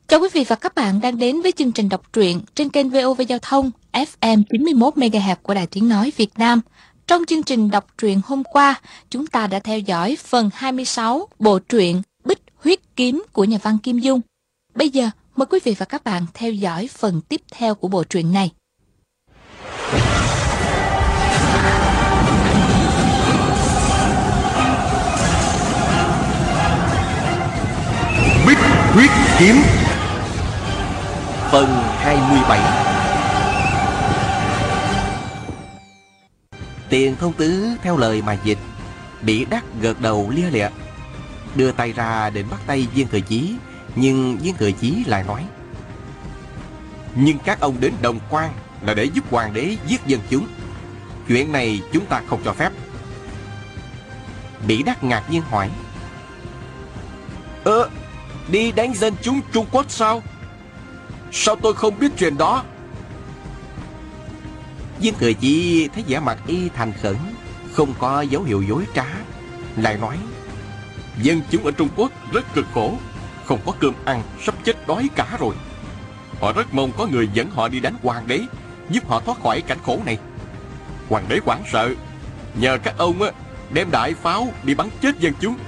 Chào quý vị và các bạn đang đến với chương trình đọc truyện trên kênh VOV Giao thông FM 91 MHz của Đài Tiếng nói Việt Nam. Trong chương trình đọc truyện hôm qua, chúng ta đã theo dõi phần 26 bộ truyện Bích Huyết Kiếm của nhà văn Kim Dung. Bây giờ, mời quý vị và các bạn theo dõi phần tiếp theo của bộ truyện này. Bích Huyết Kiếm phần 27. Tiền Thông Tứ theo lời mà dịch. Bị Đắc gật đầu lia lịa, đưa tay ra định bắt tay Viên Thừa Chí, nhưng Viên Thừa Chí lại nói: nhưng các ông đến Đồng Quan là để giúp hoàng đế giết dân chúng, chuyện này chúng ta không cho phép. Bị Đắc ngạc nhiên hỏi: đi đánh dân chúng Trung Quốc sao? Sao tôi không biết chuyện đó? Viên Thừa Chí thấy vẻ mặt y thành khẩn, không có dấu hiệu dối trá, lại nói: dân chúng ở Trung Quốc rất cực khổ, không có cơm ăn, sắp chết đói cả rồi. Họ rất mong có người dẫn họ đi đánh hoàng đế, giúp họ thoát khỏi cảnh khổ này. Hoàng đế hoảng sợ, nhờ các ông đem đại pháo đi bắn chết dân chúng.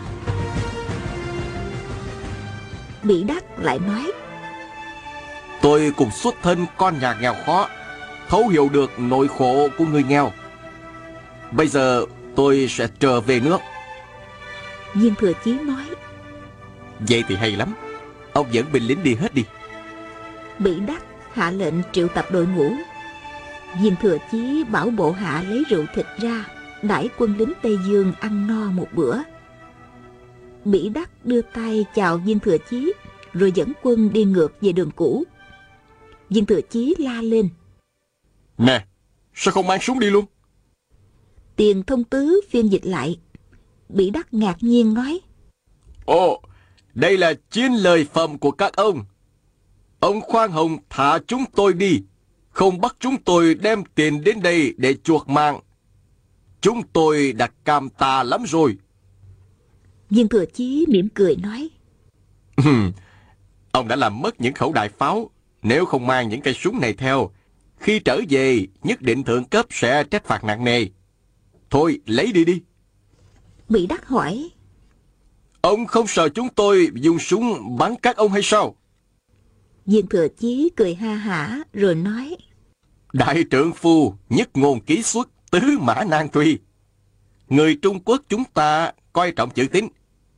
Bị Đắc lại nói: tôi cùng xuất thân con nhà nghèo khó, thấu hiểu được nỗi khổ của người nghèo. Bây giờ tôi sẽ trở về nước. Viên Thừa Chí nói: vậy thì hay lắm, ông dẫn binh lính đi hết đi. Bị Đắc hạ lệnh triệu tập đội ngũ. Viên Thừa Chí bảo bộ hạ lấy rượu thịt ra, đãi quân lính Tây Dương ăn no một bữa. Bị Đắc đưa tay chào Viên Thừa Chí, rồi dẫn quân đi ngược về đường cũ. Viên Thừa Chí la lên: nè, sao không mang súng đi luôn? Tiền Thông Tứ phiên dịch lại. Bị Đắc ngạc nhiên nói: ồ, đây là chiến lợi phẩm của các ông. Ông khoan hồng thả chúng tôi đi, không bắt chúng tôi đem tiền đến đây để chuộc mạng. Chúng tôi đã cảm tạ lắm rồi. Viên Thừa Chí mỉm cười nói: ông đã làm mất những khẩu đại pháo. Nếu không mang những cây súng này theo, khi trở về nhất định thượng cấp sẽ trách phạt nặng nề. Thôi lấy đi đi. Bị Đắc hỏi: ông không sợ chúng tôi dùng súng bắn các ông hay sao? Viên Thừa Chí cười ha hả rồi nói: đại trượng phu nhất ngôn ký xuất, tứ mã nan truy. Người Trung Quốc chúng ta coi trọng chữ tín.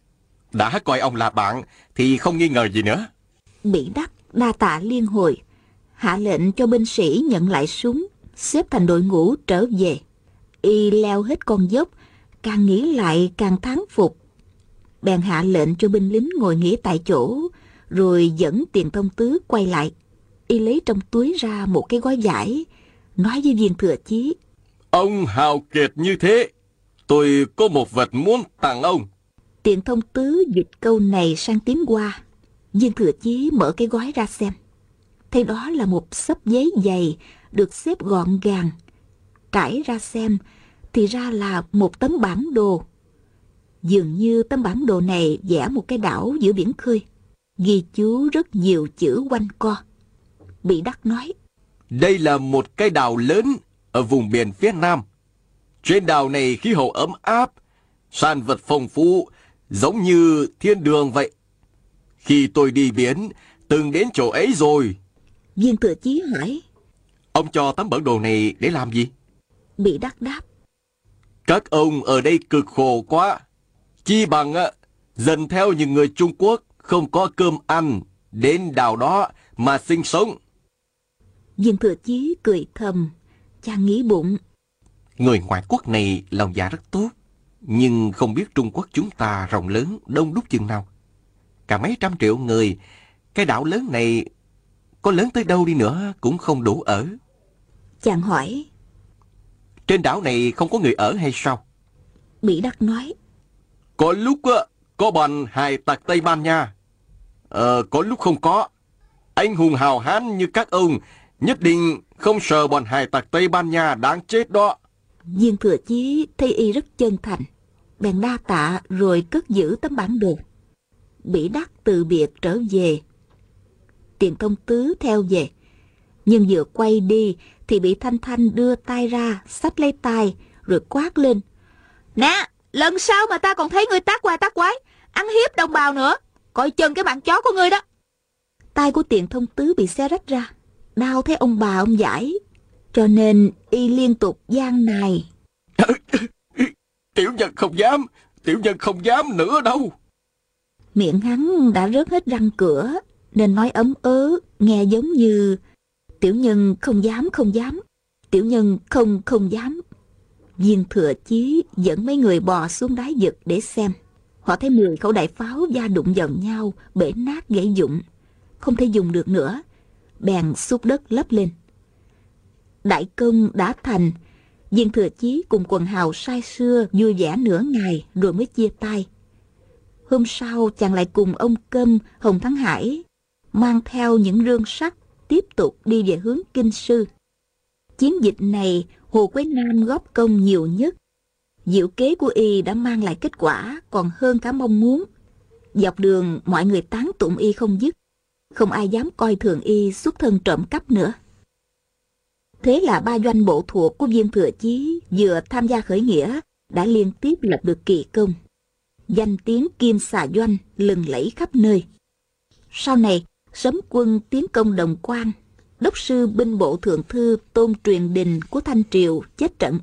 Đã coi ông là bạn thì không nghi ngờ gì nữa. Bị Đắc đa tạ liên hồi, hạ lệnh cho binh sĩ nhận lại súng, xếp thành đội ngũ trở về. Y leo hết con dốc, càng nghĩ lại càng thán phục. Bèn hạ lệnh cho binh lính ngồi nghỉ tại chỗ, rồi dẫn Tiền Thông Tứ quay lại. Y lấy trong túi ra một cái gói vải, nói với Viên Thừa Chí: ông hào kiệt như thế, tôi có một vật muốn tặng ông. Tiền Thông Tứ dịch câu này sang tiếng Hoa. Viên Thừa Chí mở cái gói ra xem, thấy đó là một xấp giấy dày được xếp gọn gàng. Trải ra xem thì ra là một tấm bản đồ. Dường như tấm bản đồ này vẽ một cái đảo giữa biển khơi, ghi chú rất nhiều chữ quanh co. Bị Đắc nói: đây là một cái đảo lớn ở vùng biển phía Nam. Trên đảo này khí hậu ấm áp, sản vật phong phú, giống như thiên đường vậy. Khi tôi đi biển, từng đến chỗ ấy rồi. Viên Thừa Chí hỏi: ông cho tấm bản đồ này để làm gì? Bị Đắc đáp: các ông ở đây cực khổ quá, chi bằng dần theo những người Trung Quốc không có cơm ăn đến đảo đó mà sinh sống. Viên Thừa Chí cười thầm, chàng nghĩ bụng: người ngoại quốc này lòng dạ rất tốt, nhưng không biết Trung Quốc chúng ta rộng lớn đông đúc chừng nào. Cả mấy trăm triệu người, cái đảo lớn này có lớn tới đâu đi nữa cũng không đủ ở. Chàng hỏi: trên đảo này không có người ở hay sao? Bị Đắc nói: có lúc có bọn hải tặc Tây Ban Nha, có lúc không có. Anh hùng hào hán như các ông nhất định không sợ bọn hải tặc Tây Ban Nha đáng chết đó. Viên Thừa Chí thấy y rất chân thành, bèn đa tạ rồi cất giữ tấm bản đồ. Bị Đắc từ biệt trở về. Tiền Thông Tứ theo về. Nhưng vừa quay đi thì bị Thanh Thanh đưa tay ra, xách lấy tay, rồi quát lên: "Nè, lần sau mà ta còn thấy ngươi tác qua tác quái, ăn hiếp đồng bào nữa, coi chừng cái mạng chó của ngươi đó." Tay của Tiền Thông Tứ bị xé rách ra, đau thấy ông bà ông giải, cho nên y liên tục van nài: Tiểu nhân không dám nữa đâu." Miệng hắn đã rớt hết răng cửa, nên nói ấm ớ, nghe giống như: "Tiểu nhân không dám, tiểu nhân không dám." Viên Thừa Chí dẫn mấy người bò xuống đáy vực để xem. Họ thấy 10 khẩu đại pháo va đụng vào nhau, bể nát gãy vụn, không thể dùng được nữa, bèn xúc đất lấp lên. Đại công đã thành. Viên Thừa Chí cùng quần hào say sưa vui vẻ nửa ngày rồi mới chia tay. Hôm sau chàng lại cùng ông Câm, Hồng Thắng Hải mang theo những rương sắt tiếp tục đi về hướng Kinh Sư. Chiến dịch này Hồ Quế Nam góp công nhiều nhất. Diệu kế của y đã mang lại kết quả còn hơn cả mong muốn. Dọc đường mọi người tán tụng y không dứt, không ai dám coi thường y xuất thân trộm cắp nữa. Thế là 3 doanh bộ thuộc của Viên Thừa Chí vừa tham gia khởi nghĩa đã liên tiếp lập được kỳ công. Danh tiếng Kim Xà Doanh lừng lẫy khắp nơi. Sau này, Sấm Quân tiến công Đồng Quan, đốc sư binh bộ thượng thư Tôn Truyền Đình của Thanh Triều chết trận.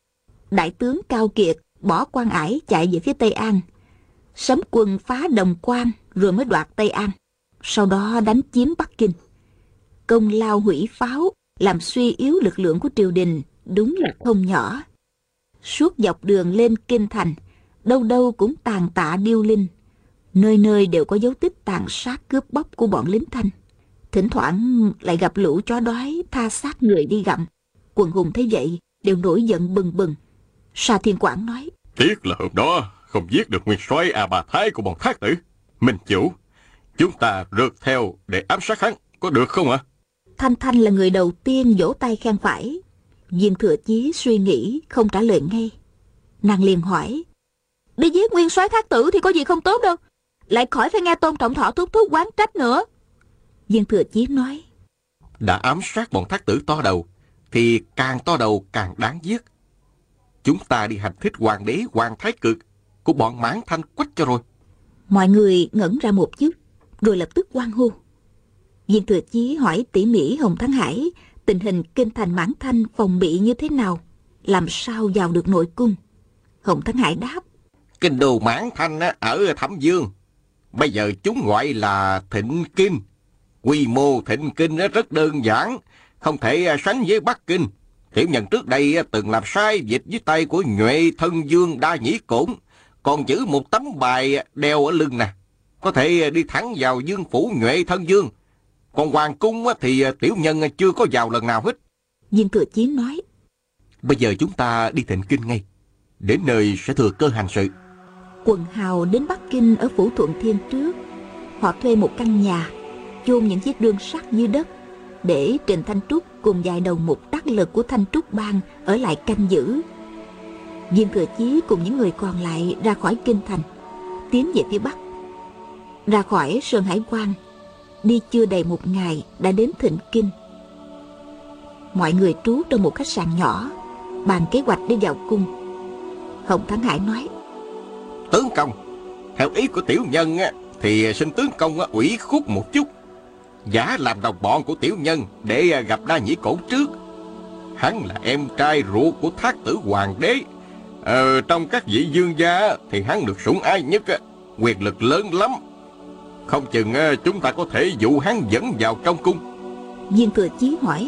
Đại tướng Cao Kiệt bỏ Quan Ải chạy về phía Tây An. Sấm Quân phá Đồng Quan rồi mới đoạt Tây An, sau đó đánh chiếm Bắc Kinh. Công lao hủy pháo làm suy yếu lực lượng của triều đình đúng là không nhỏ. Suốt dọc đường lên kinh thành, đâu đâu cũng tàn tạ điêu linh, nơi nơi đều có dấu tích tàn sát cướp bóc của bọn lính Thanh. Thỉnh thoảng lại gặp lũ chó đói tha xác người đi gặm. Quần hùng thấy vậy đều nổi giận bừng bừng. Sa Thiên Quảng nói: "Tiếc là hôm đó không giết được nguyên soái A Bà Thái của bọn Thác Tử. Minh chủ, chúng ta rượt theo để ám sát hắn, có được không ạ?" Thanh Thanh là người đầu tiên vỗ tay khen phải. Viên Thừa Chí suy nghĩ không trả lời ngay. Nàng liền hỏi: "Đi giết nguyên soái Thác Tử thì có gì không tốt đâu, lại khỏi phải nghe Tôn Trọng Thọ thúc thúc oán trách nữa." Viên Thừa Chí nói: Đã ám sát bọn Thác Tử to đầu thì càng to đầu càng đáng giết. Chúng ta đi hành thích hoàng đế Hoàng Thái Cực của bọn Mãn Thanh Quách cho rồi. Mọi người ngẩn ra một chút, rồi lập tức hoan hô. Viên Thừa Chí hỏi tỉ mỉ Hồng Thắng Hải tình hình kinh thành Mãn Thanh phòng bị như thế nào, làm sao vào được nội cung. Hồng Thắng Hải đáp: Kinh đô Mãn Thanh ở Thẩm Dương, bây giờ chúng gọi là Thịnh Kinh. Quy mô Thịnh Kinh rất đơn giản, không thể sánh với Bắc Kinh. Tiểu nhân trước đây từng làm sai dịch dưới tay của Nhuệ Thân Dương Đa Nhĩ Cổn, còn giữ một tấm bài đeo ở lưng nè, có thể đi thẳng vào Dương phủ Nhuệ Thân Dương. Còn hoàng cung thì tiểu nhân chưa có vào lần nào hết. Viên Thừa Chí nói: Bây giờ chúng ta đi Thịnh Kinh ngay, đến nơi sẽ thừa cơ hành sự. Quần hào đến Bắc Kinh ở phủ Thuận Thiên trước. Họ thuê một căn nhà, chôn những chiếc rương sắt dưới đất, để Trình Thanh Trúc cùng vài đầu mục đắc lực của Thanh Trúc Bang ở lại canh giữ. Viên Thừa Chí cùng những người còn lại ra khỏi kinh thành, tiến về phía bắc. Ra khỏi Sơn Hải Quan, đi chưa đầy một ngày đã đến Thịnh Kinh. Mọi người trú trong một khách sạn nhỏ, bàn kế hoạch để vào cung. Hồng Thắng Hải nói: Tướng công, theo ý của tiểu nhân thì xin tướng công ủy khuất một chút, giả làm đồng bọn của tiểu nhân để gặp Đa Nhĩ Cổn trước. Hắn là em trai ruột của Thác Tử Hoàng đế. Trong các vị vương gia thì hắn được sủng ái nhất, quyền lực lớn lắm. Không chừng chúng ta có thể dụ hắn dẫn vào trong cung. Viên Thừa Chí hỏi: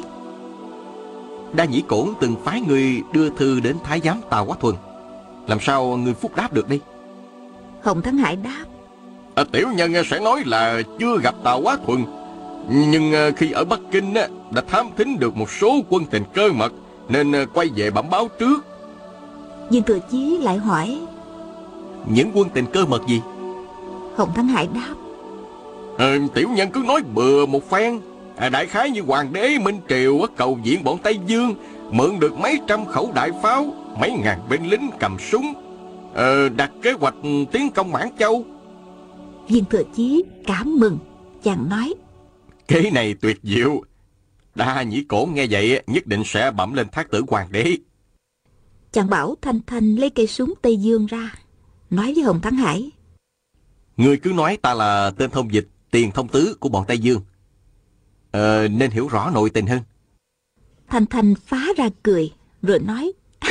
Đa Nhĩ Cổn từng phái người đưa thư đến Thái giám Tào Quá Thuần, làm sao người phúc đáp được đây? Hồng Thắng Hải đáp: Tiểu nhân sẽ nói là chưa gặp Tào Quá Thuần, nhưng khi ở Bắc Kinh đã thám thính được một số quân tình cơ mật, nên quay về bẩm báo trước. Viên Thừa Chí lại hỏi: Những quân tình cơ mật gì? Hồng Thắng Hải đáp: Tiểu nhân cứ nói bừa một phen. Đại khái như hoàng đế Minh Triều cầu viện bọn Tây Dương, mượn được mấy trăm khẩu đại pháo, mấy ngàn binh lính cầm súng, đặt kế hoạch tiến công Mãn Châu. Viên Thừa Chí cảm mừng, chàng nói: Kế này tuyệt diệu. Đa Nhĩ Cổn nghe vậy nhất định sẽ bẩm lên thác tử hoàng đế. Chàng bảo Thanh Thanh lấy cây súng Tây Dương ra, nói với Hồng Thắng Hải: Ngươi cứ nói ta là tên thông dịch, tiền thông tứ của bọn Tây Dương. Nên hiểu rõ nội tình hơn. Thanh Thanh phá ra cười, rồi nói: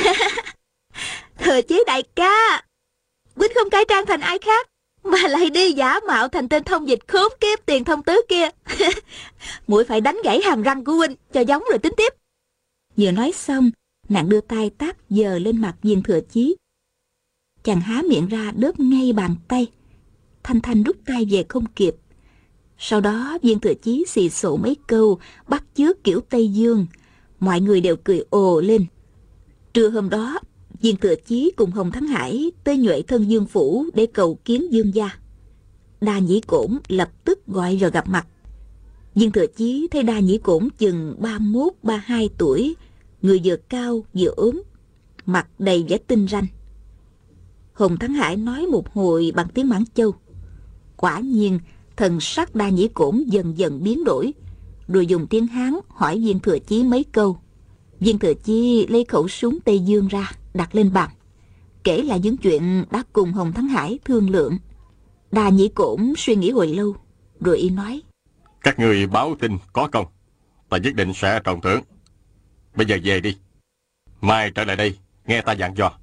Thừa chí đại ca, huynh không cải trang thành ai khác, mà lại đi giả mạo thành tên thông dịch khốn kiếp tiền thông tứ kia. Muội phải đánh gãy hàm răng của huynh cho giống rồi tính tiếp. Vừa nói xong, nàng đưa tay tát giờ lên mặt Viên Thừa Chí. Chàng há miệng ra đớp ngay bàn tay. Thanh Thanh rút tay về không kịp. Sau đó Viên Thừa Chí xì xồ mấy câu bắt chước kiểu Tây Dương. Mọi người đều cười ồ lên. Trưa hôm đó, Viên Thừa Chí cùng Hồng Thắng Hải tới Nhuệ Thân Dương phủ để cầu kiến Dương gia. Đa Nhĩ Cổn lập tức gọi rồi gặp mặt. Viên Thừa Chí thấy Đa Nhĩ Cổn chừng 31-32 tuổi, người vừa cao vừa ốm, mặt đầy vẻ tinh ranh. Hồng Thắng Hải nói một hồi bằng tiếng Mãn Châu. Quả nhiên thần sắc Đa Nhĩ Cổn dần dần biến đổi, rồi dùng tiếng Hán hỏi Viên Thừa Chí mấy câu. Viên Thừa Chí lấy khẩu súng Tây Dương ra đặt lên bàn, kể lại những chuyện đã cùng Hồng Thắng Hải thương lượng. Đa Nhĩ Cổn suy nghĩ hồi lâu, rồi y nói: Các người báo tin có công, ta nhất định sẽ trọng thưởng. Bây giờ về đi, mai trở lại đây nghe ta dặn dò.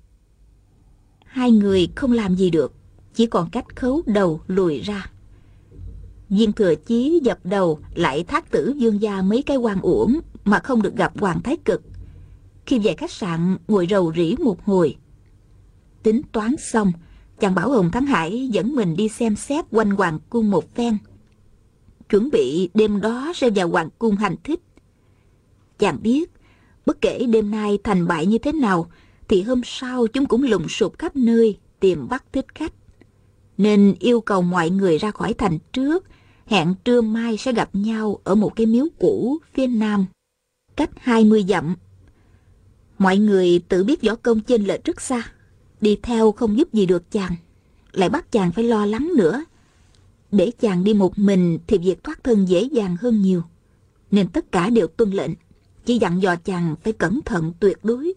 Hai người không làm gì được, chỉ còn cách khấu đầu lùi ra. Viên Thừa Chí dập đầu lại thác tử Dương gia mấy cái oan uổng mà không được gặp Hoàng Thái Cực. Khi về khách sạn ngồi rầu rĩ một hồi, tính toán xong, chàng bảo Hồng Thắng Hải dẫn mình đi xem xét quanh hoàng cung một phen, chuẩn bị đêm đó sẽ vào hoàng cung hành thích. Chàng biết bất kể đêm nay thành bại như thế nào thì hôm sau chúng cũng lùng sục khắp nơi tìm bắt thích khách, nên yêu cầu mọi người ra khỏi thành trước, hẹn trưa mai sẽ gặp nhau ở một cái miếu cũ phía nam, cách 20 dặm. Mọi người tự biết võ công chênh lệch rất xa, đi theo không giúp gì được chàng, lại bắt chàng phải lo lắng nữa. Để chàng đi một mình thì việc thoát thân dễ dàng hơn nhiều, nên tất cả đều tuân lệnh, chỉ dặn dò chàng phải cẩn thận tuyệt đối.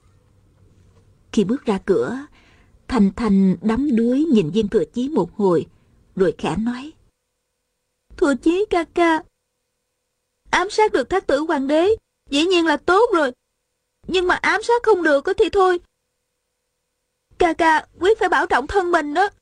Khi bước ra cửa, Thanh Thanh đắm đuối nhìn Viên Thừa Chí một hồi, rồi khẽ nói: Thừa Chí ca ca, ám sát được thác tử hoàng đế dĩ nhiên là tốt rồi, nhưng mà ám sát không được thì thôi. Ca ca quyết phải bảo trọng thân mình đó.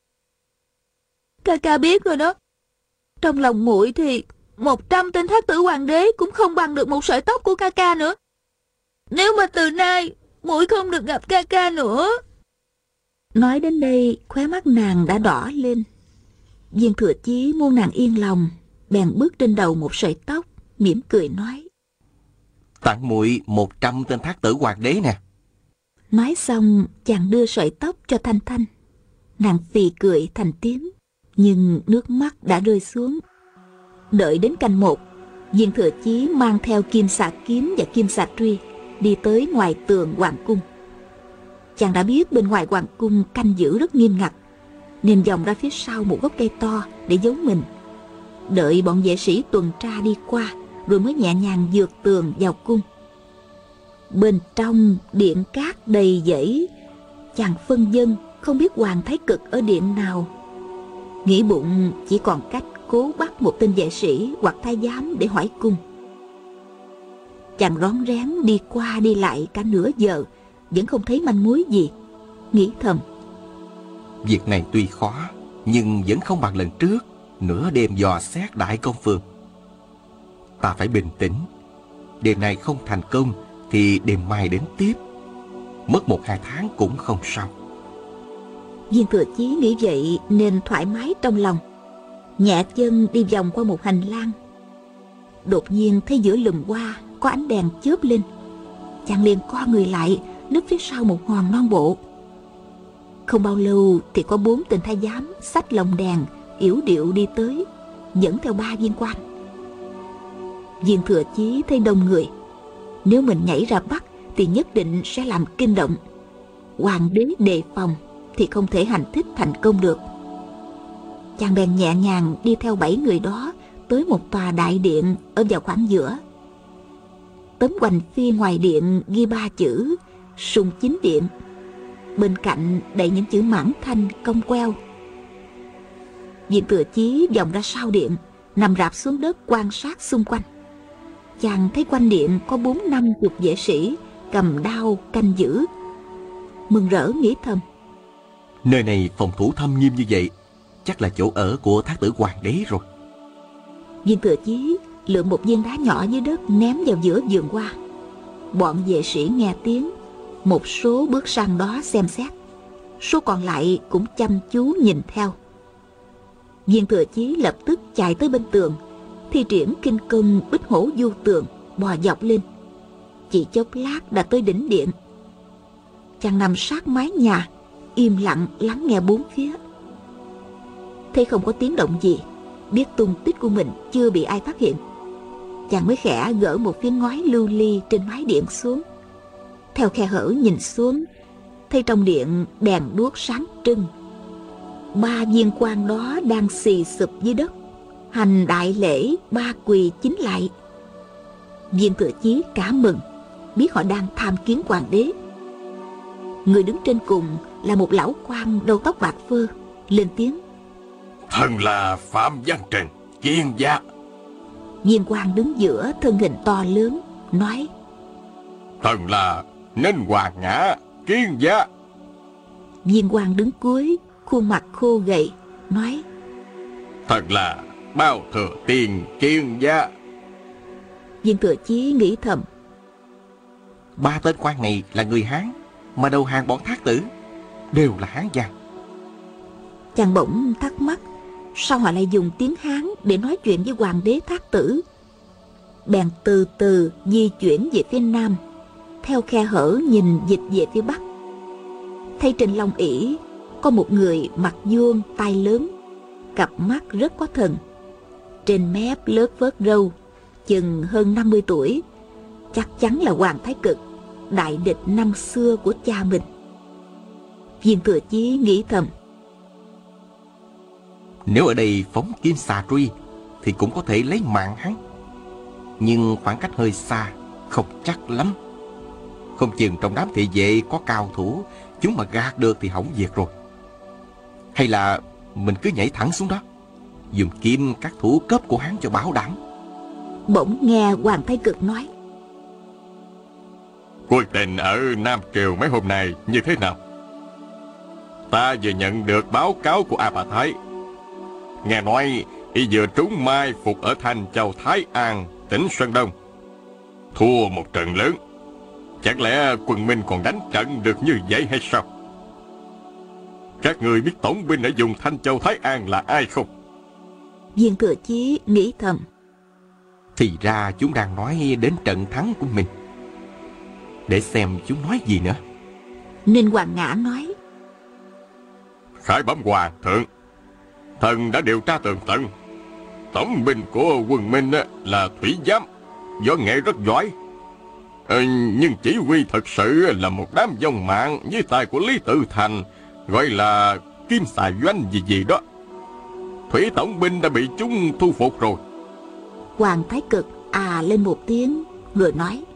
Ca ca biết rồi đó, trong lòng muội thì 100 tên thác tử hoàng đế cũng không bằng được một sợi tóc của ca ca nữa. Nếu mà từ nay muội không được gặp ca ca nữa. Nói đến đây, khóe mắt nàng đã đỏ lên. Viên Thừa Chí muốn nàng yên lòng, bèn bước trên đầu một sợi tóc, mỉm cười nói: Tặng muội 100 tên thác tử hoàng đế nè. Nói xong, chàng đưa sợi tóc cho Thanh Thanh. Nàng phì cười thành tiếng, nhưng nước mắt đã rơi xuống. Đợi đến canh 1, Viên Thừa Chí mang theo kim xà kiếm và kim xà truy đi tới ngoài tường hoàng cung. Chàng đã biết bên ngoài hoàng cung canh giữ rất nghiêm ngặt, nên vòng ra phía sau một gốc cây to để giấu mình. Đợi bọn vệ sĩ tuần tra đi qua, rồi mới nhẹ nhàng vượt tường vào cung. Bên trong điện cát đầy dãy, chàng phân vân không biết Hoàng Thái Cực ở điện nào. Nghĩ bụng chỉ còn cách cố bắt một tên vệ sĩ hoặc thái giám để hỏi cung. Chàng rón rén đi qua đi lại cả nửa giờ, vẫn không thấy manh mối gì. Nghĩ thầm: Việc này tuy khó, nhưng vẫn không bằng lần trước nửa đêm dò xét Đại Công Phường. Ta phải bình tĩnh. Đêm nay không thành công thì đêm mai đến tiếp. Mất 1-2 tháng cũng không sao. Viên Thừa Chí nghĩ vậy nên thoải mái trong lòng, nhẹ chân đi vòng qua một hành lang. Đột nhiên thấy giữa lùm hoa có ánh đèn chớp lên. Chàng liền co người lại, núp phía sau một hòn non bộ. Không bao lâu thì có 4 tên thái giám xách lồng đèn yểu điệu đi tới, dẫn theo 3 viên quan. Viên Thừa Chí thấy đông người, nếu mình nhảy ra bắt thì nhất định sẽ làm kinh động. Hoàng đế đề phòng thì không thể hành thích thành công được. Chàng bèn nhẹ nhàng đi theo 7 người đó tới một tòa đại điện ở vào khoảng giữa. Tấm hoành phi ngoài điện ghi 3 chữ Sùng Chính Điện, bên cạnh đầy những chữ mãn thanh cong queo. Viên Thừa Chí vòng ra sau điện, nằm rạp xuống đất quan sát xung quanh. Chàng thấy quanh điện có 40-50 vệ sĩ cầm đao canh giữ. Mừng rỡ nghĩ thầm, nơi này phòng thủ thâm nghiêm như vậy, chắc là chỗ ở của Thác Tử Hoàng đế rồi. Viên Thừa Chí lượm một viên đá nhỏ dưới đất ném vào giữa vườn hoa. Bọn vệ sĩ nghe tiếng, một số bước sang đó xem xét, số còn lại cũng chăm chú nhìn theo. Viên Thừa Chí lập tức chạy tới bên tường, thi triển kinh công Bích Hổ Du Tường, bò dọc lên. Chỉ chốc lát đã tới đỉnh điện. Chàng nằm sát mái nhà, im lặng lắng nghe bốn phía. Thấy không có tiếng động gì, biết tung tích của mình chưa bị ai phát hiện, chàng mới khẽ gỡ một phiến ngói lưu ly trên mái điện xuống. Theo khe hở nhìn xuống, thấy trong điện đèn đuốc sáng trưng. 3 viên quan đó đang xì sụp dưới đất, hành đại lễ 3 quỳ chính lại. Viên Thừa Chí cả mừng, biết họ đang tham kiến hoàng đế. Người đứng trên cùng là một lão quan đầu tóc bạc phơ, lên tiếng: Thần là Phạm Văn Trình, Kiên Gia. Viên quan đứng giữa thân hình to lớn, nói: Thần là Ninh Hoàng Ngã, Kiên Gia. Viên quan đứng cuối, khuôn mặt khô gầy, nói: Thần là Bao Thừa Tiền, Kiên Gia. Viên Thừa Chí nghĩ thầm: 3 tên quan này là người Hán, mà đầu hàng bọn Thác Tử đều là Hán giang. Chàng bỗng thắc mắc, sao họ lại dùng tiếng Hán để nói chuyện với hoàng đế Thác Tử? Bèn từ từ di chuyển về phía nam, theo khe hở nhìn dịch về phía bắc. Thấy trên long ỷ có một người mặt vuông tai lớn, cặp mắt rất có thần, trên mép lớt vớt râu, chừng hơn 50 tuổi, chắc chắn là Hoàng Thái Cực, đại địch năm xưa của cha mình. Viên Thừa Chí nghĩ thầm: Nếu ở đây phóng kim xà truy thì cũng có thể lấy mạng hắn, nhưng khoảng cách hơi xa, không chắc lắm. Không chừng trong đám thị vệ có cao thủ, chúng mà gạt được thì hỏng việc rồi. Hay là mình cứ nhảy thẳng xuống đó, dùng kim các thủ cấp của hắn cho bảo đảm. Bỗng nghe Hoàng Thái Cực nói: Cuộc tình ở Nam Triều mấy hôm nay như thế nào? Ta vừa nhận được báo cáo của A Bà Thái. Nghe nói y vừa trúng mai phục ở thành Châu Thái An, tỉnh Sơn Đông, thua một trận lớn. Chẳng lẽ quân Minh còn đánh trận được như vậy hay sao? Các người biết tổng binh ở vùng Thanh Châu Thái An là ai không? Viên Thừa Chí nghĩ thầm: Thì ra chúng đang nói đến trận thắng của mình. Để xem chúng nói gì nữa. Ninh Hoàng Ngã nói: Khải bẩm hoàng thượng, thần đã điều tra tường tận. Tổng binh của quân Minh là thủy giám, võ nghệ rất giỏi. Nhưng chỉ huy thật sự là một đám dòng mạng với tài của Lý Tự Thành, gọi là Kim Xà Doanh gì đó. Thủy tổng binh đã bị chúng thu phục rồi. Hoàng Thái Cực lên một tiếng rồi nói: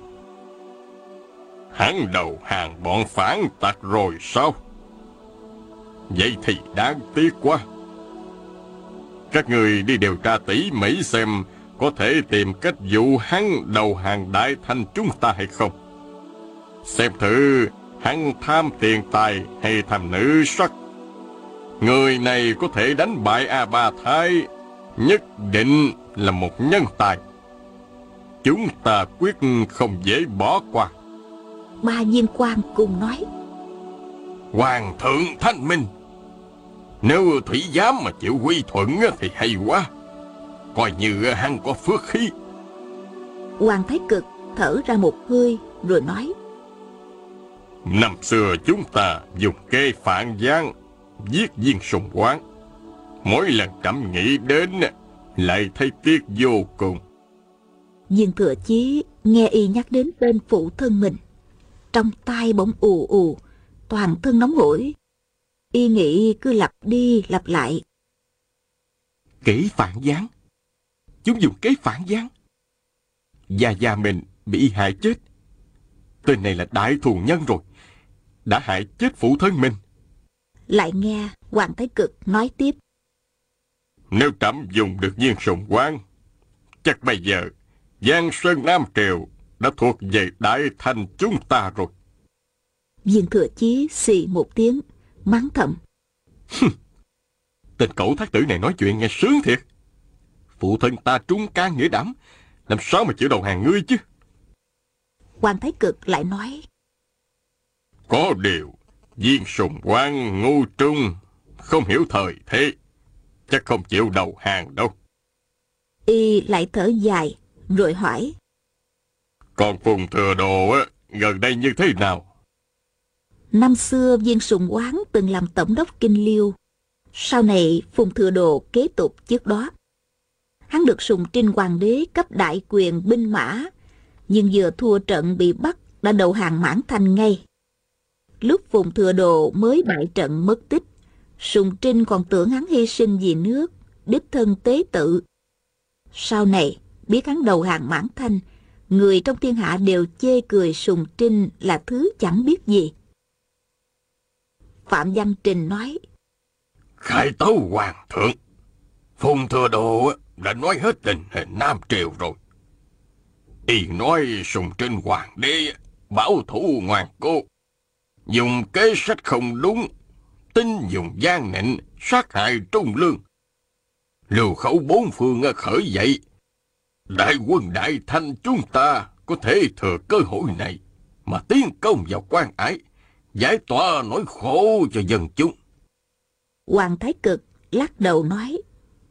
Hắn đầu hàng bọn phản tặc rồi sao? Vậy thì đáng tiếc quá. Các người đi điều tra tỉ mỉ xem có thể tìm cách dụ hắn đầu hàng Đại Thanh chúng ta hay không. Xem thử hắn tham tiền tài hay tham nữ sắc. Người này có thể đánh bại A Ba Thái, nhất định là một nhân tài. Chúng ta quyết không dễ bỏ qua. 3 viên quan cùng nói: Hoàng thượng thanh minh. Nếu thủy giám mà chịu quy thuận thì hay quá, coi như hắn có phước khí. Hoàng Thái Cực thở ra một hơi rồi nói: Năm xưa chúng ta dùng kế phản gián giết Viên Sùng Quán. Mỗi lần trẫm nghĩ đến lại thấy tiếc vô cùng. Viên Thừa Chí nghe y nhắc đến tên phụ thân mình, trong tai bỗng ù ù, toàn thân nóng hổi. Y nghĩ cứ lặp đi lặp lại: Kể phản gián, chúng dùng kế phản gián. Gia mình bị hại chết. Tên này là đại thù nhân rồi, đã hại chết phụ thân mình. Lại nghe Hoàng Thái Cực nói tiếp. Nếu trẫm dùng được viên sùng quang, chắc bây giờ Giang Sơn Nam Triều đã thuộc về Đại Thanh chúng ta rồi. Viên Thừa Chí xì một tiếng, mắng thầm. Tên cẩu thác tử này nói chuyện nghe sướng thiệt. Phụ thân ta trung can nghĩa đảm, làm sao mà chịu đầu hàng ngươi chứ? Hoàng Thái Cực lại nói. Có điều, viên sùng quang ngu trung, không hiểu thời thế, chắc không chịu đầu hàng đâu. Y lại thở dài, rồi hỏi. Còn Phùng Thừa Đồ á, gần đây như thế nào? Năm xưa Viên Sùng Quán từng làm tổng đốc Kinh Liêu. Sau này Phùng Thừa Đồ kế tục chức đó. Hắn được Sùng Trinh Hoàng đế cấp đại quyền binh mã, nhưng vừa thua trận bị bắt đã đầu hàng Mãn Thanh ngay. Lúc Phùng Thừa Đồ mới bại trận mất tích, Sùng Trinh còn tưởng hắn hy sinh vì nước, đích thân tế tự. Sau này biết hắn đầu hàng Mãn Thanh, người trong thiên hạ đều chê cười Sùng Trinh là thứ chẳng biết gì. Phạm Văn Trình nói. Khai tấu hoàng thượng, Phùng Thừa Đồ đã nói hết tình hình Nam Triều rồi. Y nói Sùng Trinh Hoàng đế bảo thủ ngoan cố, dùng kế sách không đúng, tin dùng gian nịnh, sát hại Trung Lương. Lưu khẩu bốn phương khởi dậy. Đại quân Đại Thanh chúng ta có thể thừa cơ hội này mà tiến công vào Quan Ải, giải tỏa nỗi khổ cho dân chúng. Hoàng Thái Cực lắc đầu nói.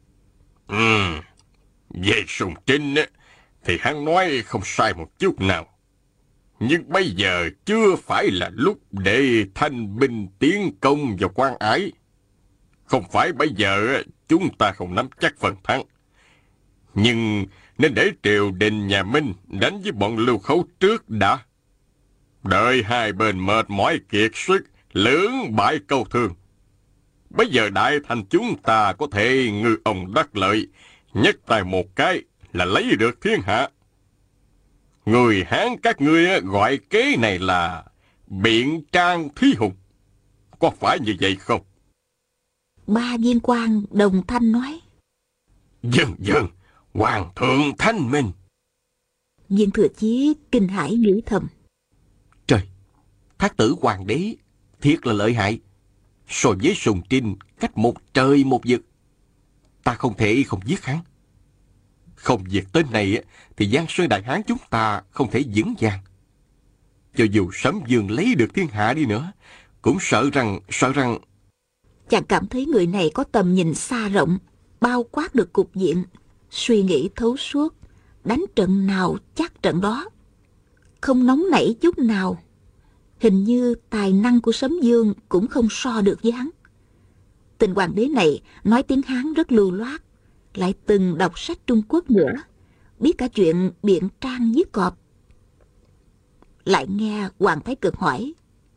Về Sùng Trinh thì hắn nói không sai một chút nào. Nhưng bây giờ chưa phải là lúc để thanh binh tiến công vào Quan Ải. Không phải bây giờ chúng ta không nắm chắc phần thắng. Nhưng nên để triều đình nhà Minh đánh với bọn Lưu Khấu trước đã. Đợi hai bên mệt mỏi kiệt sức, lưỡng bại câu thương. Bây giờ Đại Thành chúng ta có thể ngư ông đắc lợi, nhất tay một cái là lấy được thiên hạ. Người Hán các ngươi gọi kế này là biện trang thí hùng. Có phải như vậy không? Ba viên quan đồng thanh nói. Dân dân, hoàng thượng thanh minh. Viên Thừa Chí kinh hãi nghĩ thầm. Trời, thác tử hoàng đế thiệt là lợi hại. So với Sùng Trinh cách một trời một vực. Ta không thể không giết hắn. Không diệt tên này thì Giang Sơn Đại Hán chúng ta không thể vững vàng. Cho dù Sấm Dương lấy được thiên hạ đi nữa, cũng sợ rằng... Chàng cảm thấy người này có tầm nhìn xa rộng, bao quát được cục diện, suy nghĩ thấu suốt, đánh trận nào chắc trận đó. Không nóng nảy chút nào. Hình như tài năng của Sấm Dương cũng không so được với hắn. Tên hoàng đế này nói tiếng Hán rất lưu loát, lại từng đọc sách Trung Quốc nữa, biết cả chuyện biện trang giết cọp. Lại nghe Hoàng Thái Cực hỏi.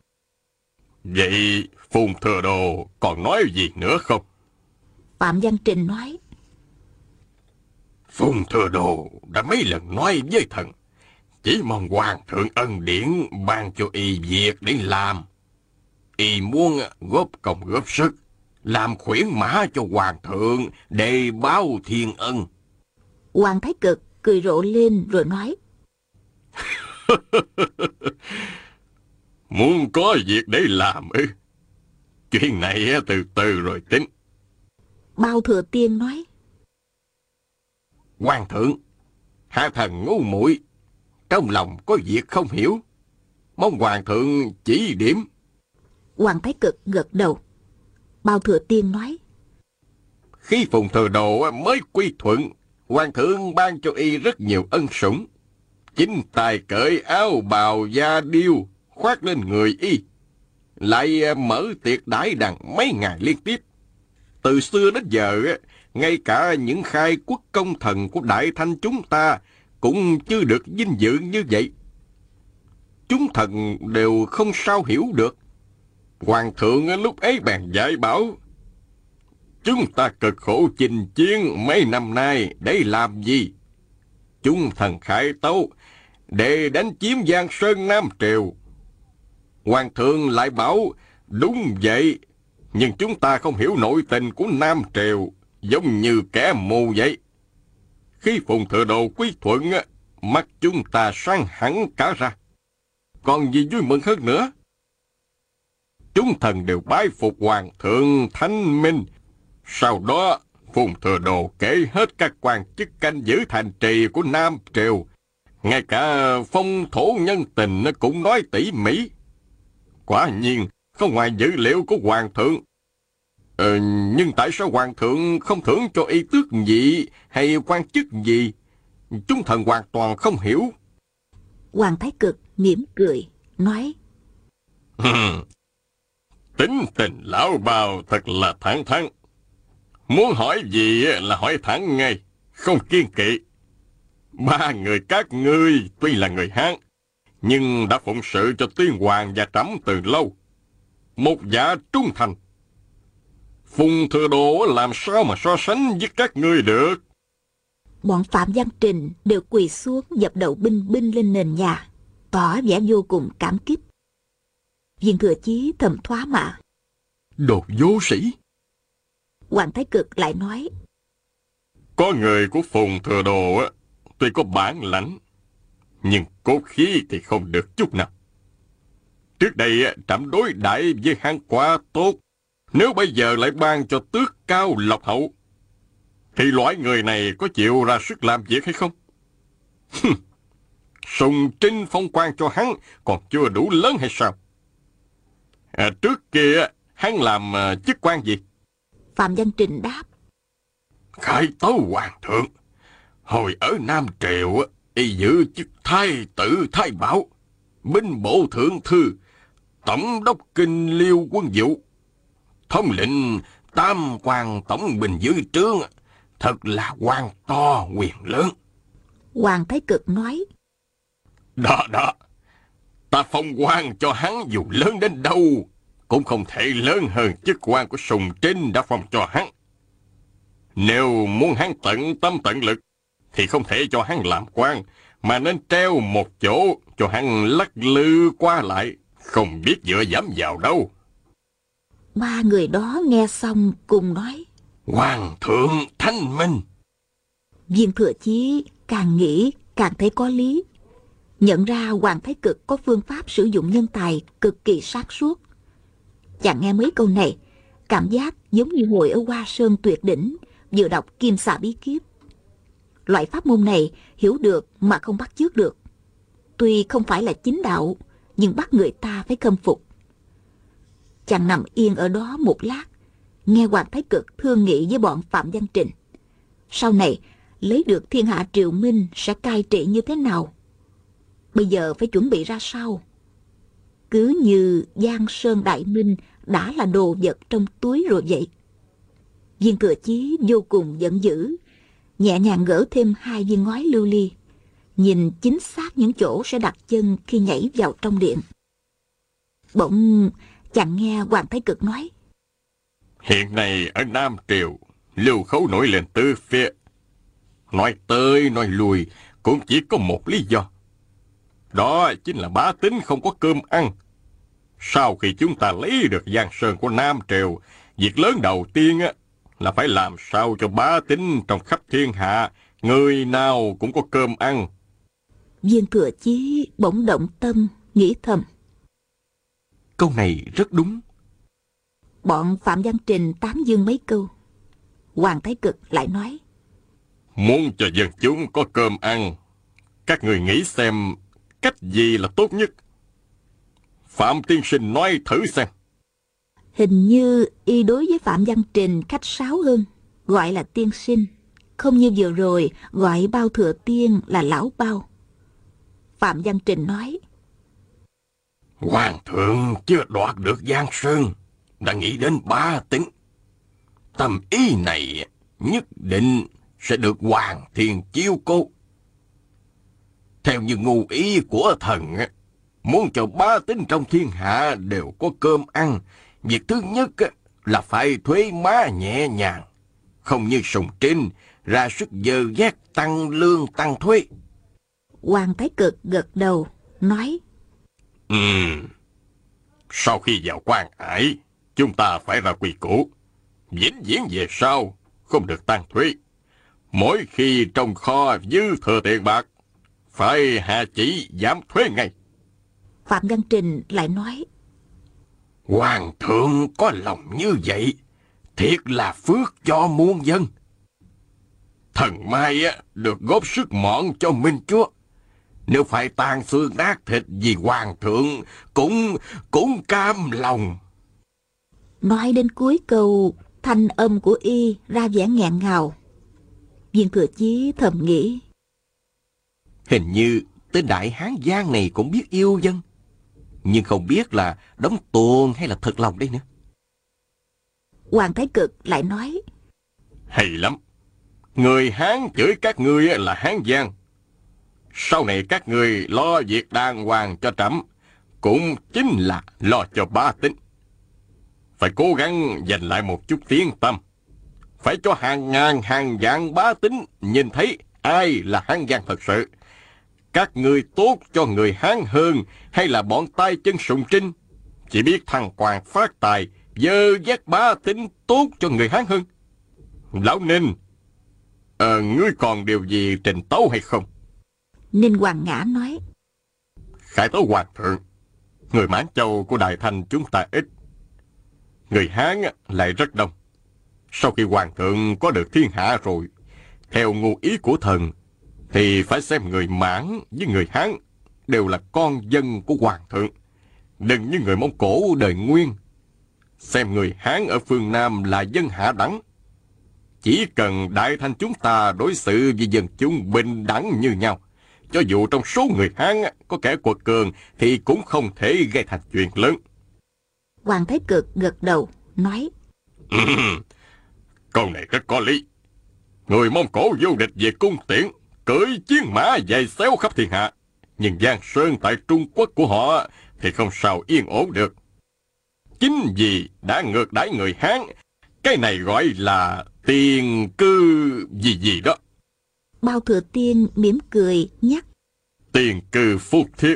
Vậy Phùng Thừa Đồ còn nói gì nữa không? Phạm Văn Trình nói. Phùng Thừa Đồ đã mấy lần nói với thần, chỉ mong hoàng thượng ân điển ban cho y việc để làm. Y muốn góp công góp sức, làm khuyển mã cho hoàng thượng để báo thiên ân. Hoàng Thái Cực cười rộ lên rồi nói. Muốn có việc để làm ư? Chuyện này từ từ rồi tính. Bao Thừa Tiên nói. Hoàng thượng, hạ thần ngu muội, trong lòng có việc không hiểu, mong hoàng thượng chỉ điểm. Hoàng Thái Cực gật đầu. Bao Thừa Tiên nói. Khi Phùng Thừa Đồ mới quy thuận, hoàng thượng ban cho y rất nhiều ân sủng. Chính tài cởi áo bào da điêu khoác lên người y, lại mở tiệc đãi đằng mấy ngày liên tiếp. Từ xưa đến giờ, ngay cả những khai quốc công thần của Đại Thanh chúng ta cũng chưa được vinh dự như vậy. Chúng thần đều không sao hiểu được. Hoàng thượng lúc ấy bèn dạy bảo, Chúng ta cực khổ chinh chiến mấy năm nay để làm gì? Chúng thần khải tấu để đánh chiếm Giang Sơn Nam Triều. Hoàng thượng lại bảo đúng vậy, nhưng chúng ta không hiểu nội tình của Nam Triều, giống như kẻ mù vậy. Khi Phùng Thừa Đồ quy thuận, mắt chúng ta sáng hẳn cả ra. Còn gì vui mừng hơn nữa? Chúng thần đều bái phục Hoàng thượng thanh minh. Sau đó, Phùng Thừa Đồ kể hết các quan chức canh giữ thành trì của Nam Triều. Ngay cả phong thổ nhân tình cũng nói tỉ mỉ. Quả nhiên, không ngoài dữ liệu của Hoàng thượng. Nhưng tại sao Hoàng thượng không thưởng cho y tước gì hay quan chức gì? Chúng thần hoàn toàn không hiểu. Hoàng Thái Cực mỉm cười, nói: Tính tình lão bào thật là thẳng thắn. Muốn hỏi gì là hỏi thẳng ngay, không kiêng kỵ. Ba người các ngươi tuy là người Hán, nhưng đã phụng sự cho tiên hoàng và trẫm từ lâu. Một dạ trung thành. Phùng Thừa Đồ làm sao mà so sánh với các ngươi được? Bọn Phạm Văn Trình đều quỳ xuống dập đầu binh binh lên nền nhà, tỏ vẻ vô cùng cảm kích. Viên Thừa Chí thầm thoá mạ: Đồ vô sĩ. Hoàng Thái Cực lại nói: Có người của Phùng Thừa Đồ tuy có bản lãnh, nhưng cốt khí thì không được chút nào. Trước đây trẫm đối đãi với hắn quá tốt, nếu bây giờ lại ban cho tước cao lộc hậu, thì loại người này có chịu ra sức làm việc hay không? Sùng trinh phong quan cho hắn còn chưa đủ lớn hay sao? Trước kia hắn làm chức quan gì? Phạm Văn Trình đáp: Khải tấu hoàng thượng. Hồi ở Nam Triều, y giữ chức thái tử thái bảo, binh bộ thượng thư, tổng đốc kinh liêu quân vụ, thống lĩnh tam quan tổng binh dưới trướng, thật là quan to quyền lớn. Hoàng Thái Cực nói: Đó, ta phong quan cho hắn dù lớn đến đâu, cũng không thể lớn hơn chức quan của Sùng Trinh đã phong cho hắn. Nếu muốn hắn tận tâm tận lực, thì không thể cho hắn làm quan, mà nên treo một chỗ cho hắn lắc lư qua lại, không biết dựa dẫm vào đâu. Ba người đó nghe xong cùng nói: Hoàng thượng thanh minh. Viên Thừa Chí càng nghĩ càng thấy có lý, nhận ra Hoàng Thái Cực có phương pháp sử dụng nhân tài cực kỳ sáng suốt. Chàng nghe mấy câu này, cảm giác giống như hồi ở Hoa Sơn Tuyệt Đỉnh vừa đọc Kim Xà Bí Kíp. Loại pháp môn này hiểu được mà không bắt chước được. Tuy không phải là chính đạo, nhưng bắt người ta phải khâm phục. Chàng nằm yên ở đó một lát, nghe Hoàng Thái Cực thương nghị với bọn Phạm Văn Trình. Sau này, lấy được thiên hạ triều minh sẽ cai trị như thế nào? Bây giờ phải chuẩn bị ra sao? Cứ như Giang Sơn Đại Minh đã là đồ vật trong túi rồi vậy. Viên Thừa Chí vô cùng giận dữ, nhẹ nhàng gỡ thêm 2 viên ngói lưu ly, nhìn chính xác những chỗ sẽ đặt chân khi nhảy vào trong điện. Bỗng chàng nghe Hoàng Thái Cực nói: Hiện nay ở Nam Triều, lưu khấu nổi lên tứ phía. Nói tới nói lui cũng chỉ có một lý do. Đó chính là bá tính không có cơm ăn. Sau khi chúng ta lấy được Giang Sơn của Nam Triều, việc lớn đầu tiên là phải làm sao cho bá tính trong khắp thiên hạ, người nào cũng có cơm ăn. Viên Thừa Chí bỗng động tâm, nghĩ thầm: Câu này rất đúng. Bọn Phạm Văn Trình tán dương mấy câu. Hoàng Thái Cực lại nói: Muốn cho dân chúng có cơm ăn, các người nghĩ xem cách gì là tốt nhất. Phạm tiên sinh nói thử xem. Hình như y đối với Phạm Văn Trình khách sáo hơn, gọi là tiên sinh, không như vừa rồi gọi Bao Thừa Tiên là lão Bao. Phạm Văn Trình nói: Hoàng thượng chưa đoạt được Giang Sơn, đã nghĩ đến bá tính. Tâm ý này nhất định sẽ được Hoàng Thiên chiếu cố. Theo như ngu ý của thần, muốn cho bá tính trong thiên hạ đều có cơm ăn, việc thứ nhất là phải thuế má nhẹ nhàng, không như Sùng Trinh ra sức dơ dét tăng lương tăng thuế. Hoàng Thái Cực gật đầu, nói: Sau khi vào quan ải, chúng ta phải ra quy củ. Vĩnh viễn về sau, không được tăng thuế. Mỗi khi trong kho dư thừa tiền bạc, phải hạ chỉ giảm thuế ngay. Phạm Văn Trình lại nói: Hoàng thượng có lòng như vậy, thiệt là phước cho muôn dân. Thần Mai được góp sức mọn cho Minh Chúa. Nếu phải tàn xương nát thịt vì hoàng thượng, cũng cam lòng. Nói đến cuối câu, thanh âm của y ra vẻ nghẹn ngào. Viên Thừa Chí thầm nghĩ: Hình như tên Đại Hán Giang này cũng biết yêu dân, nhưng không biết là đóng tuồng hay là thật lòng đây nữa. Hoàng Thái Cực lại nói: Hay lắm. Người Hán chửi các ngươi là Hán Giang. Sau này các ngươi lo việc đàng hoàng cho trẫm, cũng chính là lo cho bá tính. Phải cố gắng dành lại một chút tiếng tâm. Phải cho hàng ngàn hàng vạn bá tính nhìn thấy ai là Hán Giang thật sự. Các ngươi tốt cho người Hán hơn hay là bọn tay chân Sùng Trinh chỉ biết thăng quan phát tài, dơ dắt bá tính tốt cho người Hán hơn? Lão Ninh, ngươi còn điều gì trình tấu hay không? Ninh Hoàng Ngã nói: Khải tấu hoàng thượng, người Mãn Châu của Đại Thanh chúng ta ít, người Hán lại rất đông. Sau khi hoàng thượng có được thiên hạ rồi, theo ngụ ý của thần, thì phải xem người Mãn với người Hán đều là con dân của hoàng thượng, đừng như người Mông Cổ đời Nguyên. Xem người Hán ở phương Nam là dân hạ đẳng. Chỉ cần Đại Thanh chúng ta đối xử với dân chúng bình đẳng như nhau, cho dù trong số người Hán có kẻ quật cường thì cũng không thể gây thành chuyện lớn. Hoàng Thái Cực gật đầu, nói: Câu này rất có lý. Người Mông Cổ vô địch về cung tiễn, cưỡi chiến mã dày xéo khắp thiên hạ, nhưng Giang Sơn tại Trung Quốc của họ thì không sao yên ổn được. Chính vì đã ngược đãi người Hán, cái này gọi là tiền cư gì đó. Bao Thừa Tiên mỉm cười nhắc: Tiền cư phúc thiết.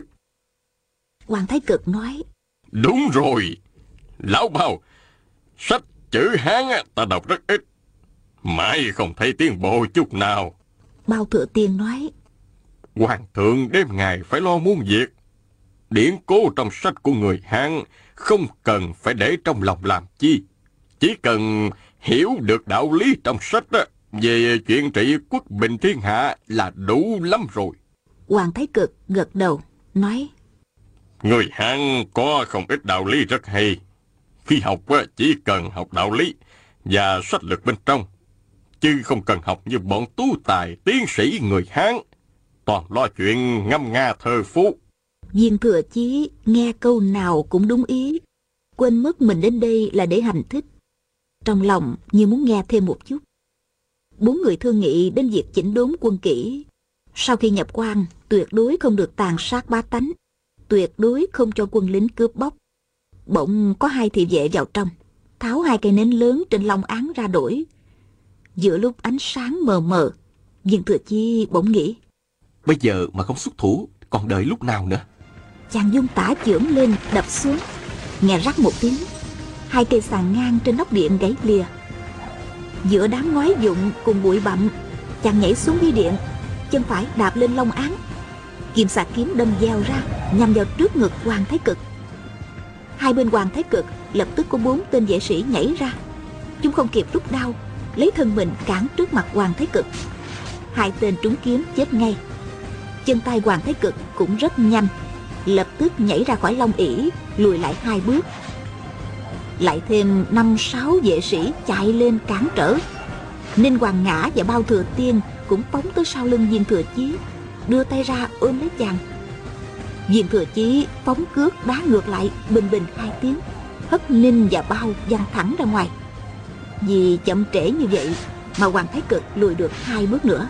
Hoàng Thái Cực nói: Đúng rồi, lão Bao, sách chữ Hán ta đọc rất ít, mãi không thấy tiến bộ chút nào. Bao Thừa Tiên nói: Hoàng thượng đêm ngày phải lo muôn việc. Điển cố trong sách của người Hán không cần phải để trong lòng làm chi, chỉ cần hiểu được đạo lý trong sách về chuyện trị quốc bình thiên hạ là đủ lắm rồi. Hoàng Thái Cực gật đầu, nói: Người Hán có không ít đạo lý rất hay. Khi học chỉ cần học đạo lý và sách lược bên trong, chứ không cần học như bọn tú tài tiến sĩ người Hán, toàn lo chuyện ngâm nga thơ phú. Viên Thừa Chí nghe câu nào cũng đúng ý, quên mất mình đến đây là để hành thích. Trong lòng như muốn nghe thêm một chút. 4 người thương nghị đến việc chỉnh đốn quân kỷ. Sau khi nhập quan, tuyệt đối không được tàn sát bá tánh, tuyệt đối không cho quân lính cướp bóc. Bỗng có 2 thị vệ vào trong, tháo 2 cây nến lớn trên long án ra đổi. Giữa lúc ánh sáng mờ mờ, Viên Thừa Chí bỗng nghĩ: Bây giờ mà không xuất thủ, còn đợi lúc nào nữa? Chàng dung tả chưởng lên đập xuống, nghe rắc một tiếng, 2 cây sàn ngang trên nóc điện gãy lìa. Giữa đám ngói dụng cùng bụi bặm, chàng nhảy xuống dưới điện, chân phải đạp lên long án, kim xà kiếm đâm dao ra nhằm vào trước ngực Hoàng Thái Cực. 2 bên Hoàng Thái Cực lập tức có 4 tên vệ sĩ nhảy ra. Chúng không kịp rút đao, lấy thân mình cản trước mặt Hoàng Thái Cực. 2 tên trúng kiếm chết ngay. Chân tay Hoàng Thái Cực cũng rất nhanh, lập tức nhảy ra khỏi long ỷ, lùi lại 2 bước. Lại thêm 5-6 vệ sĩ chạy lên cản trở. Ninh Hoàng Ngã và Bao Thừa Tiên cũng phóng tới sau lưng Viên Thừa Chí, đưa tay ra ôm lấy chàng. Viên Thừa Chí phóng cước đá ngược lại, bình bình 2 tiếng, hất Ninh và Bao văng thẳng ra ngoài. Vì chậm trễ như vậy mà Hoàng Thái Cực lùi được 2 bước nữa.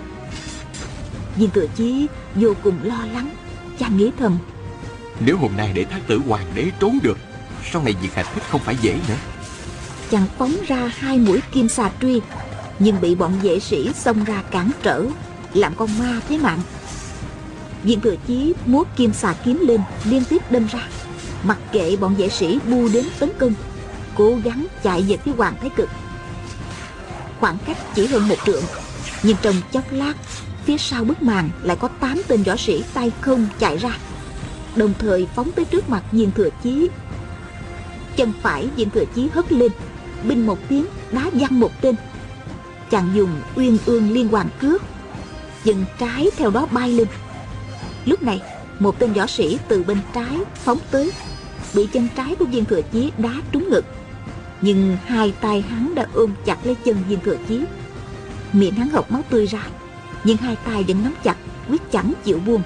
Viên Thừa Chí vô cùng lo lắng, chàng nghĩ thầm: Nếu hôm nay để Thái tử hoàng đế trốn được, sau này việc hành thích không phải dễ nữa. chàng phóng ra 2 mũi kim xà truy, nhưng bị bọn vệ sĩ xông ra cản trở, làm con ma thế mạng. Viên Thừa Chí múa kim xà kiếm lên, liên tiếp đâm ra, mặc kệ bọn vệ sĩ bu đến tấn công, cố gắng chạy về phía Hoàng Thái Cực. Khoảng cách chỉ hơn 1 trượng, nhưng trong chốc lát, phía sau bức màn lại có 8 tên võ sĩ tay không chạy ra, đồng thời phóng tới trước mặt Viên Thừa Chí. Chân phải Viên Thừa Chí hất lên, binh một tiếng đá văng một tên. Chàng dùng Uyên Ương Liên Hoàn cước, chân trái theo đó bay lên. Lúc này một tên võ sĩ từ bên trái phóng tới, bị chân trái của Viên Thừa Chí đá trúng ngực, nhưng 2 tay hắn đã ôm chặt lấy chân Viên Thừa Chí. Miệng hắn hộc máu tươi ra, nhưng 2 tay vẫn nắm chặt, quyết chẳng chịu buông.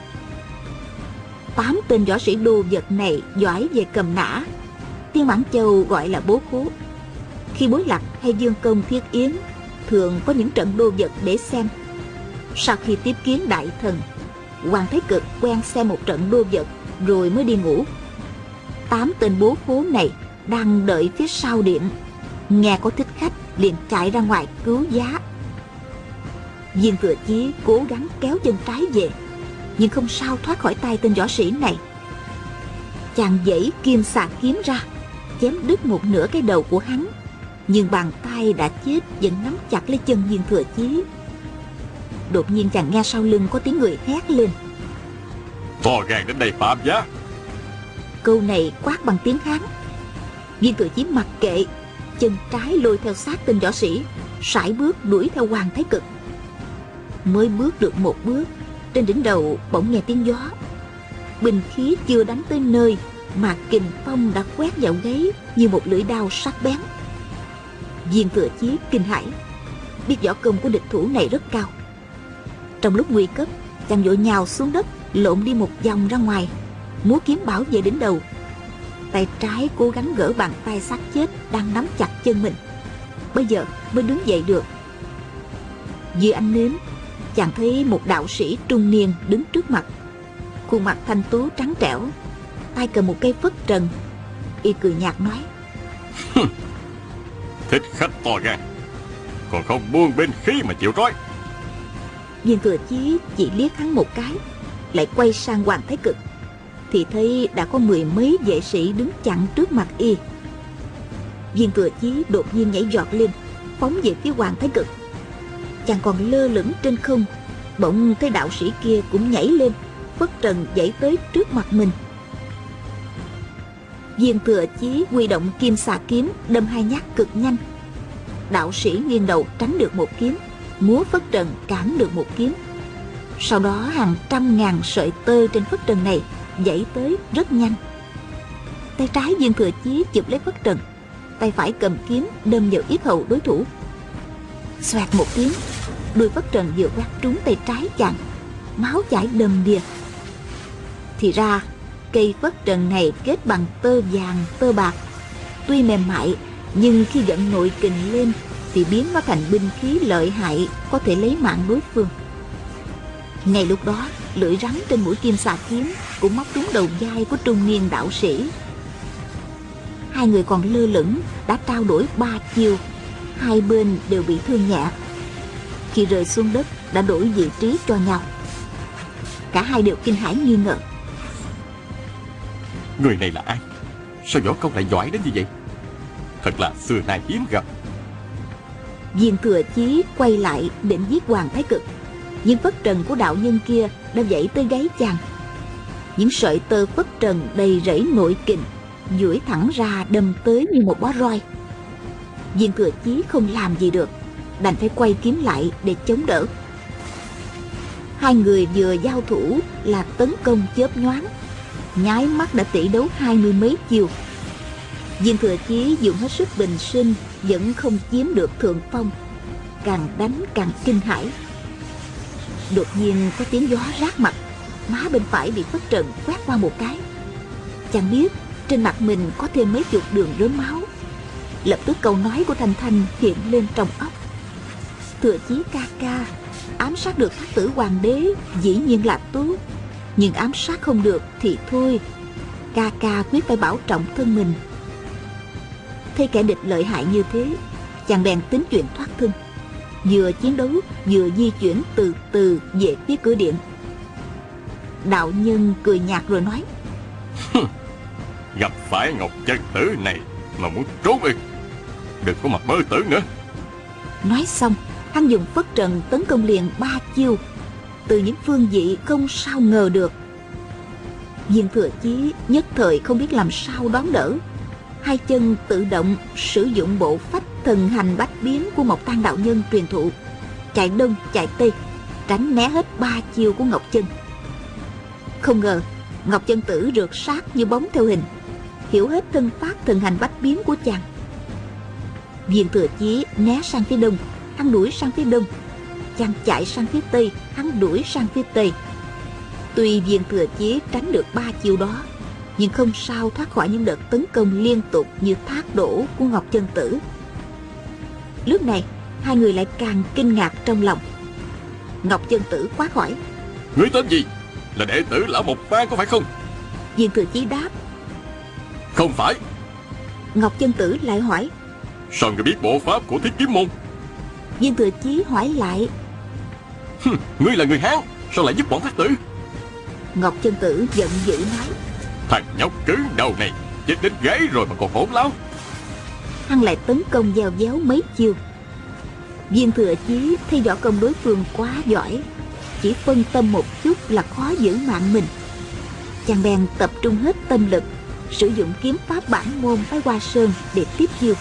8 tên võ sĩ đồ vật này giỏi về cầm nã, Tiên Mãn Châu gọi là bố khố. Khi Bối Lạc hay Dương Công Thiết Yến thường có những trận đô vật để xem. Sau khi tiếp kiến đại thần, Hoàng Thái Cực quen xem một trận đô vật rồi mới đi ngủ. 8 tên bố khố này đang đợi phía sau điện, nghe có thích khách liền chạy ra ngoài cứu giá. Viên Thừa Chí cố gắng kéo chân trái về, nhưng không sao thoát khỏi tay tên võ sĩ này. Chàng giãy kim xà kiếm ra, chém đứt một nửa cái đầu của hắn, nhưng bàn tay đã chết vẫn nắm chặt lấy chân Viên Thừa Chí. Đột nhiên chàng nghe sau lưng có tiếng người hét lên: To gan đến đây phạm giá! Câu này quát bằng tiếng Hán. Viên Thừa Chí mặc kệ, chân trái lôi theo sát tên võ sĩ, sải bước đuổi theo Hoàng Thái Cực. Mới bước được 1 bước, trên đỉnh đầu bỗng nghe tiếng gió. Binh khí chưa đánh tới nơi mà kình phong đã quét vào gáy như một lưỡi đao sắc bén. Viên Thừa Chí kinh hãi, biết võ công của địch thủ này rất cao. Trong lúc nguy cấp, chàng vội nhào xuống đất, lộn đi một vòng ra ngoài, múa kiếm bảo vệ đỉnh đầu. Tay trái cố gắng gỡ bàn tay xác chết đang nắm chặt chân mình, bây giờ mới đứng dậy được. Dưới ánh nến, chàng thấy một đạo sĩ trung niên đứng trước mặt, khuôn mặt thanh tú trắng trẻo, tay cầm một cây phất trần. Y cười nhạt nói: Thích khách to gan, còn không buông binh khí mà chịu trói. Viên Thừa Chí chỉ liếc hắn một cái, lại quay sang Hoàng Thái Cực, thì thấy đã có 10 mấy vệ sĩ đứng chặn trước mặt y. Viên Thừa Chí đột nhiên nhảy giọt lên, phóng về phía Hoàng Thái Cực. Chàng còn lơ lửng trên không, bỗng thấy đạo sĩ kia cũng nhảy lên, phất trần giãy tới trước mặt mình. Viên Thừa Chí huy động kim xà kiếm đâm 2 nhát cực nhanh. Đạo sĩ nghiêng đầu tránh được một kiếm, múa phất trần cản được một kiếm. Sau đó hàng trăm ngàn sợi tơ trên phất trần này giãy tới rất nhanh. Tay trái Viên Thừa Chí chụp lấy phất trần, tay phải cầm kiếm đâm vào yết hầu đối thủ. Xoẹt một tiếng, đuôi phất trần vừa quát trúng tay trái chàng, máu chảy đầm đìa. Thì ra cây phất trần này kết bằng tơ vàng tơ bạc, tuy mềm mại nhưng khi vận nội kình lên thì biến nó thành binh khí lợi hại, có thể lấy mạng đối phương. Ngay lúc đó, lưỡi rắn trên mũi kim xà kiếm cũng móc trúng đầu vai của trung niên đạo sĩ. 2 người còn lơ lửng đã trao đổi 3 chiêu, 2 bên đều bị thương nhẹ. Khi rơi xuống đất đã đổi vị trí cho nhau. Cả hai đều kinh hãi nghi ngờ: Người này là ai? Sao võ công lại giỏi đến như vậy? Thật là xưa nay hiếm gặp. Viên Thừa Chí quay lại định giết Hoàng Thái Cực, nhưng phất trần của đạo nhân kia đã giãy tới gáy chàng. Những sợi tơ phất trần đầy rẫy nội kình duỗi thẳng ra đâm tới như một bó roi. Viên Thừa Chí không làm gì được, đành phải quay kiếm lại để chống đỡ. 2 người vừa giao thủ là tấn công chớp nhoáng, nháy mắt đã tỷ đấu 20 mấy chiêu. Viên Thừa Chí dùng hết sức bình sinh vẫn không chiếm được thượng phong, càng đánh càng kinh hãi. Đột nhiên có tiếng gió rát mặt, má bên phải bị phất trần quét qua một cái. Chàng biết trên mặt mình có thêm mấy chục đường rớm máu. Lập tức câu nói của Thanh Thanh hiện lên trong óc: Thừa Chí ca ca, ám sát được Thác Tử Hoàng đế dĩ nhiên là tốt, nhưng ám sát không được thì thôi, ca ca quyết phải bảo trọng thân mình. thấy kẻ địch lợi hại như thế, chàng bèn tính chuyện thoát thân, vừa chiến đấu vừa di chuyển từ từ về phía cửa điện. Đạo nhân cười nhạt rồi nói: Gặp phải Ngọc Chân Tử này mà muốn trốn ư? Đừng có mà mơ tưởng nữa. Nói xong, hắn dùng phất trần tấn công liền 3 chiêu, từ những phương vị không sao ngờ được. Viên Thừa Chí nhất thời không biết làm sao đón đỡ, hai chân tự động sử dụng bộ phách thần hành bách biến của Mộc Tang đạo nhân truyền thụ, chạy đông chạy tây, tránh né hết 3 chiêu của Ngọc Chân. Không ngờ Ngọc Chân Tử rượt sát như bóng theo hình, hiểu hết thân pháp thần hành bách biến của chàng. Viên Thừa Chí né sang phía đông, hắn đuổi sang phía đông. Chàng chạy sang phía tây, hắn đuổi sang phía tây. Tuy Viên Thừa Chí tránh được 3 chiêu đó, nhưng không sao thoát khỏi những đợt tấn công liên tục như thác đổ của Ngọc Chân Tử. Lúc này hai người lại càng kinh ngạc trong lòng. Ngọc Chân Tử quát hỏi: Ngươi tên gì? Là đệ tử Lão Mộc Tang có phải không? Viên Thừa Chí đáp: Không phải. Ngọc Chân Tử lại hỏi: Sao ngươi biết bộ pháp của Thiết Kiếm Môn? Viên Thừa Chí hỏi lại: Ngươi là người Hán, sao lại giúp bọn thất tử? Ngọc Chân Tử giận dữ nói: Thằng nhóc cứng đầu này chết đến gáy rồi mà còn hỗn láo. Hắn lại tấn công gieo déo mấy chiêu. Viên Thừa Chí thấy võ công đối phương quá giỏi, chỉ phân tâm một chút là khó giữ mạng mình. Chàng bèn tập trung hết tâm lực, sử dụng kiếm pháp bản môn Phái Hoa Sơn để tiếp chiêu.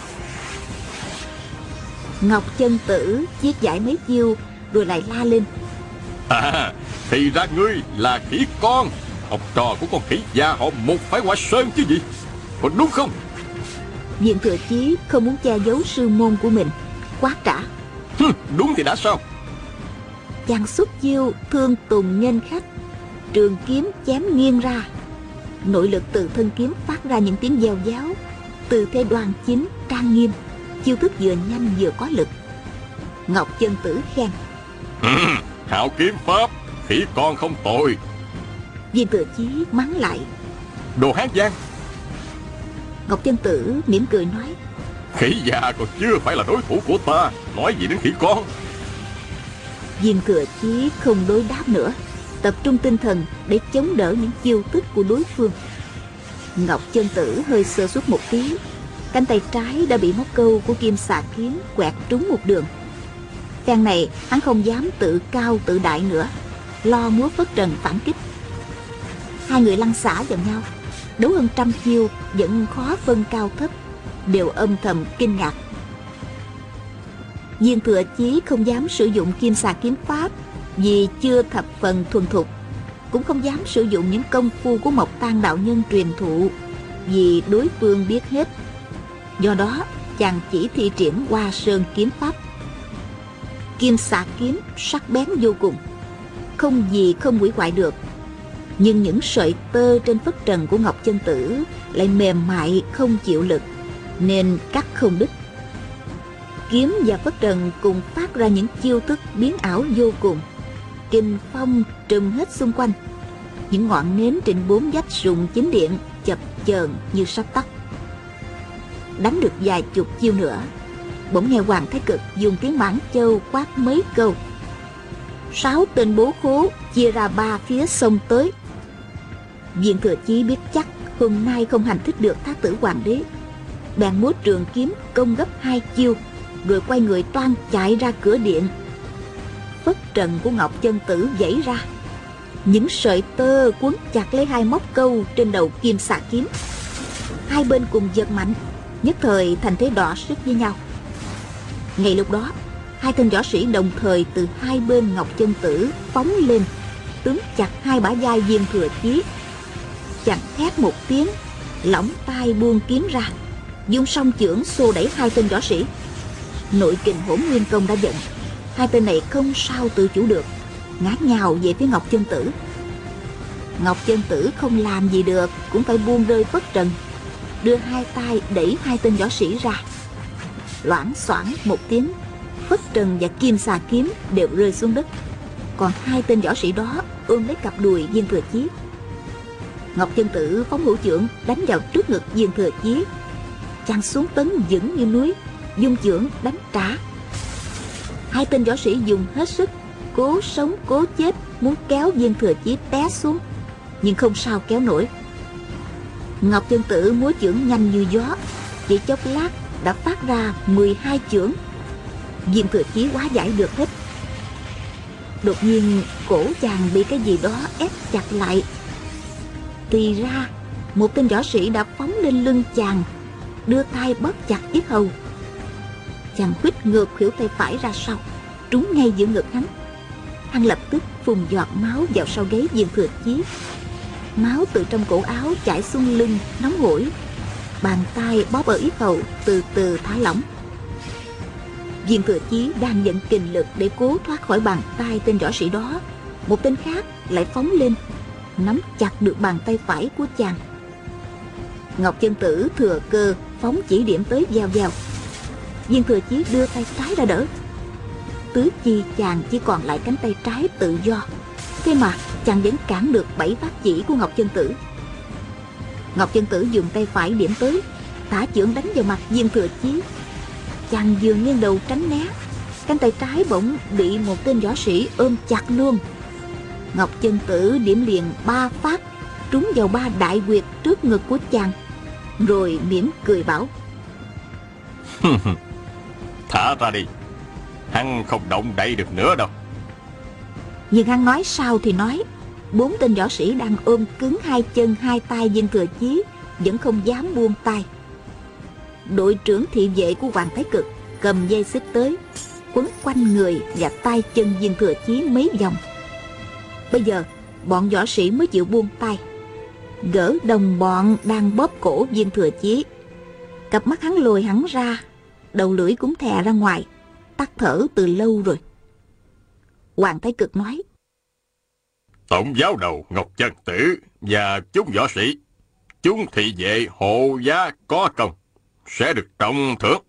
Ngọc Chân Tử giết giải mấy chiêu rồi lại la lên: Thì ra ngươi là khỉ con, học trò của con khỉ già họ Một Phái Hoa Sơn chứ gì, có đúng không? Viên Thừa Chí không muốn che giấu sư môn của mình, quát trả: Đúng thì đã sao? Chàng xuất chiêu Thương Tùng Nhân Khách, trường kiếm chém nghiêng ra. Nội lực từ thân kiếm phát ra những tiếng gieo giáo, từ thế đoan chính trang nghiêm, chiêu thức vừa nhanh vừa có lực. Ngọc Chân Tử khen: Hảo kiếm pháp, khỉ con không tồi. Viên Thừa Chí mắng lại: Đồ Hán Giang. Ngọc Chân Tử mỉm cười nói: Khỉ già còn chưa phải là đối thủ của ta, nói gì đến khỉ con. Viên Thừa Chí không đối đáp nữa, tập trung tinh thần để chống đỡ những chiêu thức của đối phương. Ngọc Chân Tử hơi sơ suất một tí, cánh tay trái đã bị móc câu của Kim Xà Kiếm quẹt trúng một đường. Phen này hắn không dám tự cao tự đại nữa, lo múa phất trần phản kích. Hai người lăn xả vào nhau, đấu hơn 100 chiêu vẫn khó phân cao thấp, đều âm thầm kinh ngạc. Viên Thừa Chí không dám sử dụng Kim Xà Kiếm pháp vì chưa thập phần thuần thục, cũng không dám sử dụng những công phu của Mộc Tang đạo nhân truyền thụ vì đối phương biết hết. Do đó chàng chỉ thi triển Hoa Sơn kiếm pháp. Kim Xà Kiếm sắc bén vô cùng, không gì không hủy hoại được, nhưng những sợi tơ trên phất trần của Ngọc Chân Tử lại mềm mại không chịu lực, nên cắt không đứt. Kiếm và phất trần cùng phát ra những chiêu thức biến ảo vô cùng, kình phong trùm hết xung quanh. Những ngọn nến trên 4 vách sùng chính điện chập chờn như sắp tắt. Đánh được vài chục chiêu nữa, bỗng nghe Hoàng Thái Cực dùng tiếng Mãn Châu quát mấy câu. 6 tên bố khố chia ra 3 phía xông tới. Viên Thừa Chí biết chắc hôm nay không hành thích được Thái tử Hoàng đế, bèn múa trường kiếm công gấp 2 chiêu, rồi quay người toan chạy ra cửa điện. Phất trần của Ngọc Chân Tử giãy ra, những sợi tơ quấn chặt lấy hai móc câu trên đầu Kim Xà Kiếm. Hai bên cùng giật mạnh, nhất thời thành thế đọ sức với nhau. Ngay lúc đó, hai tên võ sĩ đồng thời từ hai bên Ngọc Chân Tử phóng lên, túm chặt hai bả vai Viên Thừa Chí. Chàng thét một tiếng, lỏng tay buông kiếm ra, dùng song chưởng xô đẩy hai tên võ sĩ. Nội kình Hỗn Nguyên Công đã giận, hai tên này không sao tự chủ được, ngã nhào về phía Ngọc Chân Tử. Ngọc Chân Tử không làm gì được, cũng phải buông rơi phất trần, đưa hai tay đẩy hai tên võ sĩ ra. Loảng xoảng một tiếng, phất trần và Kim Xà Kiếm đều rơi xuống đất, còn hai tên võ sĩ đó ôm lấy cặp đùi Viên Thừa Chí. Ngọc Chân Tử phóng hữu chưởng đánh vào trước ngực Viên Thừa Chí. chàng xuống tấn vững như núi, dung chưởng đánh trả. Hai tên võ sĩ dùng hết sức, cố sống cố chết, muốn kéo Viên Thừa Chí té xuống, nhưng không sao kéo nổi. Ngọc Chân Tử múa chưởng nhanh như gió, chỉ chốc lát đã phát ra 12 chưởng. Viên Thừa Chí hóa giải được hết. Đột nhiên cổ chàng bị cái gì đó ép chặt lại. Thì ra một tên võ sĩ đã phóng lên lưng chàng, đưa tay bóp chặt yết hầu. Chàng huýt ngược khuỷu tay phải ra sau, trúng ngay giữa ngực hắn. Hắn lập tức phun giọt máu vào sau gáy Viên Thừa Chí. Máu từ trong cổ áo chảy xuống lưng nóng hổi. Bàn tay bóp ở yết hầu từ từ thả lỏng. Viên Thừa Chí đang nhận kình lực để cố thoát khỏi bàn tay tên võ sĩ đó, một tên khác lại phóng lên, nắm chặt được bàn tay phải của chàng. Ngọc Chân Tử thừa cơ phóng chỉ điểm tới vèo vèo. Viên Thừa Chí đưa tay trái ra đỡ. Tứ chi chàng chỉ còn lại cánh tay trái tự do, thế mà chàng vẫn cản được 7 phát chỉ của Ngọc Chân Tử. Ngọc Chân Tử dùng tay phải điểm tới, thả chưởng đánh vào mặt Viên Thừa Chí. Chàng vừa nghiêng đầu tránh né, cánh tay trái bỗng bị một tên võ sĩ ôm chặt luôn. Ngọc Chân Tử điểm liền 3 phát, trúng vào 3 đại huyệt trước ngực của chàng, rồi mỉm cười bảo: Thả ra đi, hắn không động đậy được nữa đâu. Nhưng hắn nói sao thì nói, 4 tên võ sĩ đang ôm cứng 2 chân 2 tay Viên Thừa Chí vẫn không dám buông tay. Đội trưởng thị vệ của Hoàng Thái Cực cầm dây xích tới, quấn quanh người và tay chân Viên Thừa Chí mấy vòng. Bây giờ bọn võ sĩ mới chịu buông tay, gỡ đồng bọn đang bóp cổ Viên Thừa Chí. Cặp mắt hắn lồi hẳn ra, đầu lưỡi cũng thè ra ngoài, tắt thở từ lâu rồi. Hoàng Thái Cực nói: Tổng giáo đầu Ngọc Chân Tử và chúng võ sĩ, chúng thị vệ hộ giá có công, sẽ được trọng thưởng.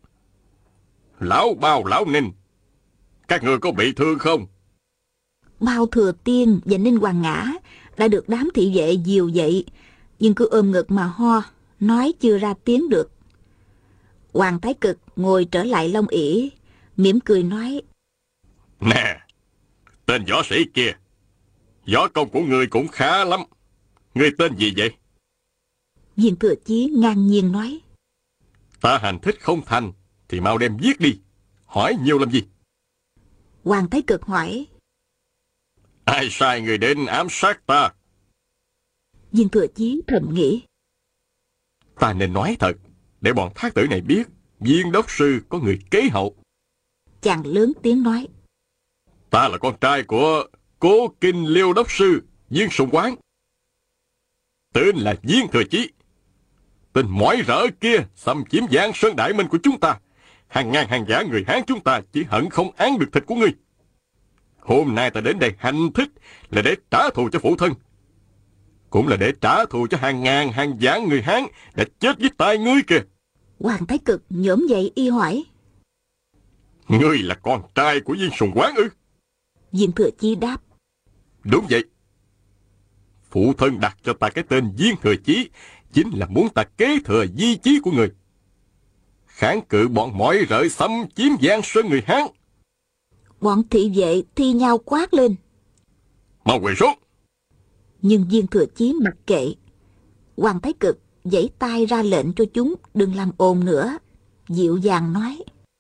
Lão Bao, Lão Ninh, các người có bị thương không? Bao Thừa Tiên và Ninh Hoàng Ngã đã được đám thị vệ dìu dậy, nhưng cứ ôm ngực mà ho, nói chưa ra tiếng được. Hoàng Thái Cực ngồi trở lại Long ỷ, mỉm cười nói: Nè, tên võ sĩ kia, võ công của ngươi cũng khá lắm. Ngươi tên gì vậy? Viên Thừa Chí ngang nhiên nói: Ta hành thích không thành thì mau đem giết đi, hỏi nhiều làm gì? Hoàng Thái Cực hỏi: Ai sai người đến ám sát ta? Viên Thừa Chí thầm nghĩ: Ta nên nói thật, để bọn thác tử này biết Viên đốc sư có người kế hậu. Chàng lớn tiếng nói: Ta là con trai của Cố Kinh Liêu đốc sư Viên Sùng Quán, tên là Viên Thừa Chí. Tên mói rỡ kia xâm chiếm Giang Sơn Đại Minh của chúng ta, hàng ngàn hàng giả người Hán chúng ta chỉ hận không ăn được thịt của ngươi. Hôm nay ta đến đây hành thích là để trả thù cho phụ thân, cũng là để trả thù cho hàng ngàn hàng giả người Hán đã chết với tay ngươi kìa. Hoàng Thái Cực nhổm dậy y hỏi: Ngươi là con trai của Viên Sùng Quán ư? Viên Thừa Chí đáp: Đúng vậy. Phụ thân đặt cho ta cái tên Viên Thừa Chí chính là muốn ta kế thừa di chí của người, kháng cự bọn mói rợ xâm chiếm Giang Sơn người Hán. Bọn thị vệ thi nhau quát lên: Mau quỳ xuống! Nhưng Viên Thừa Chí mặc kệ. Hoàng Thái Cực giãy tay ra lệnh cho chúng đừng làm ồn nữa, dịu dàng nói: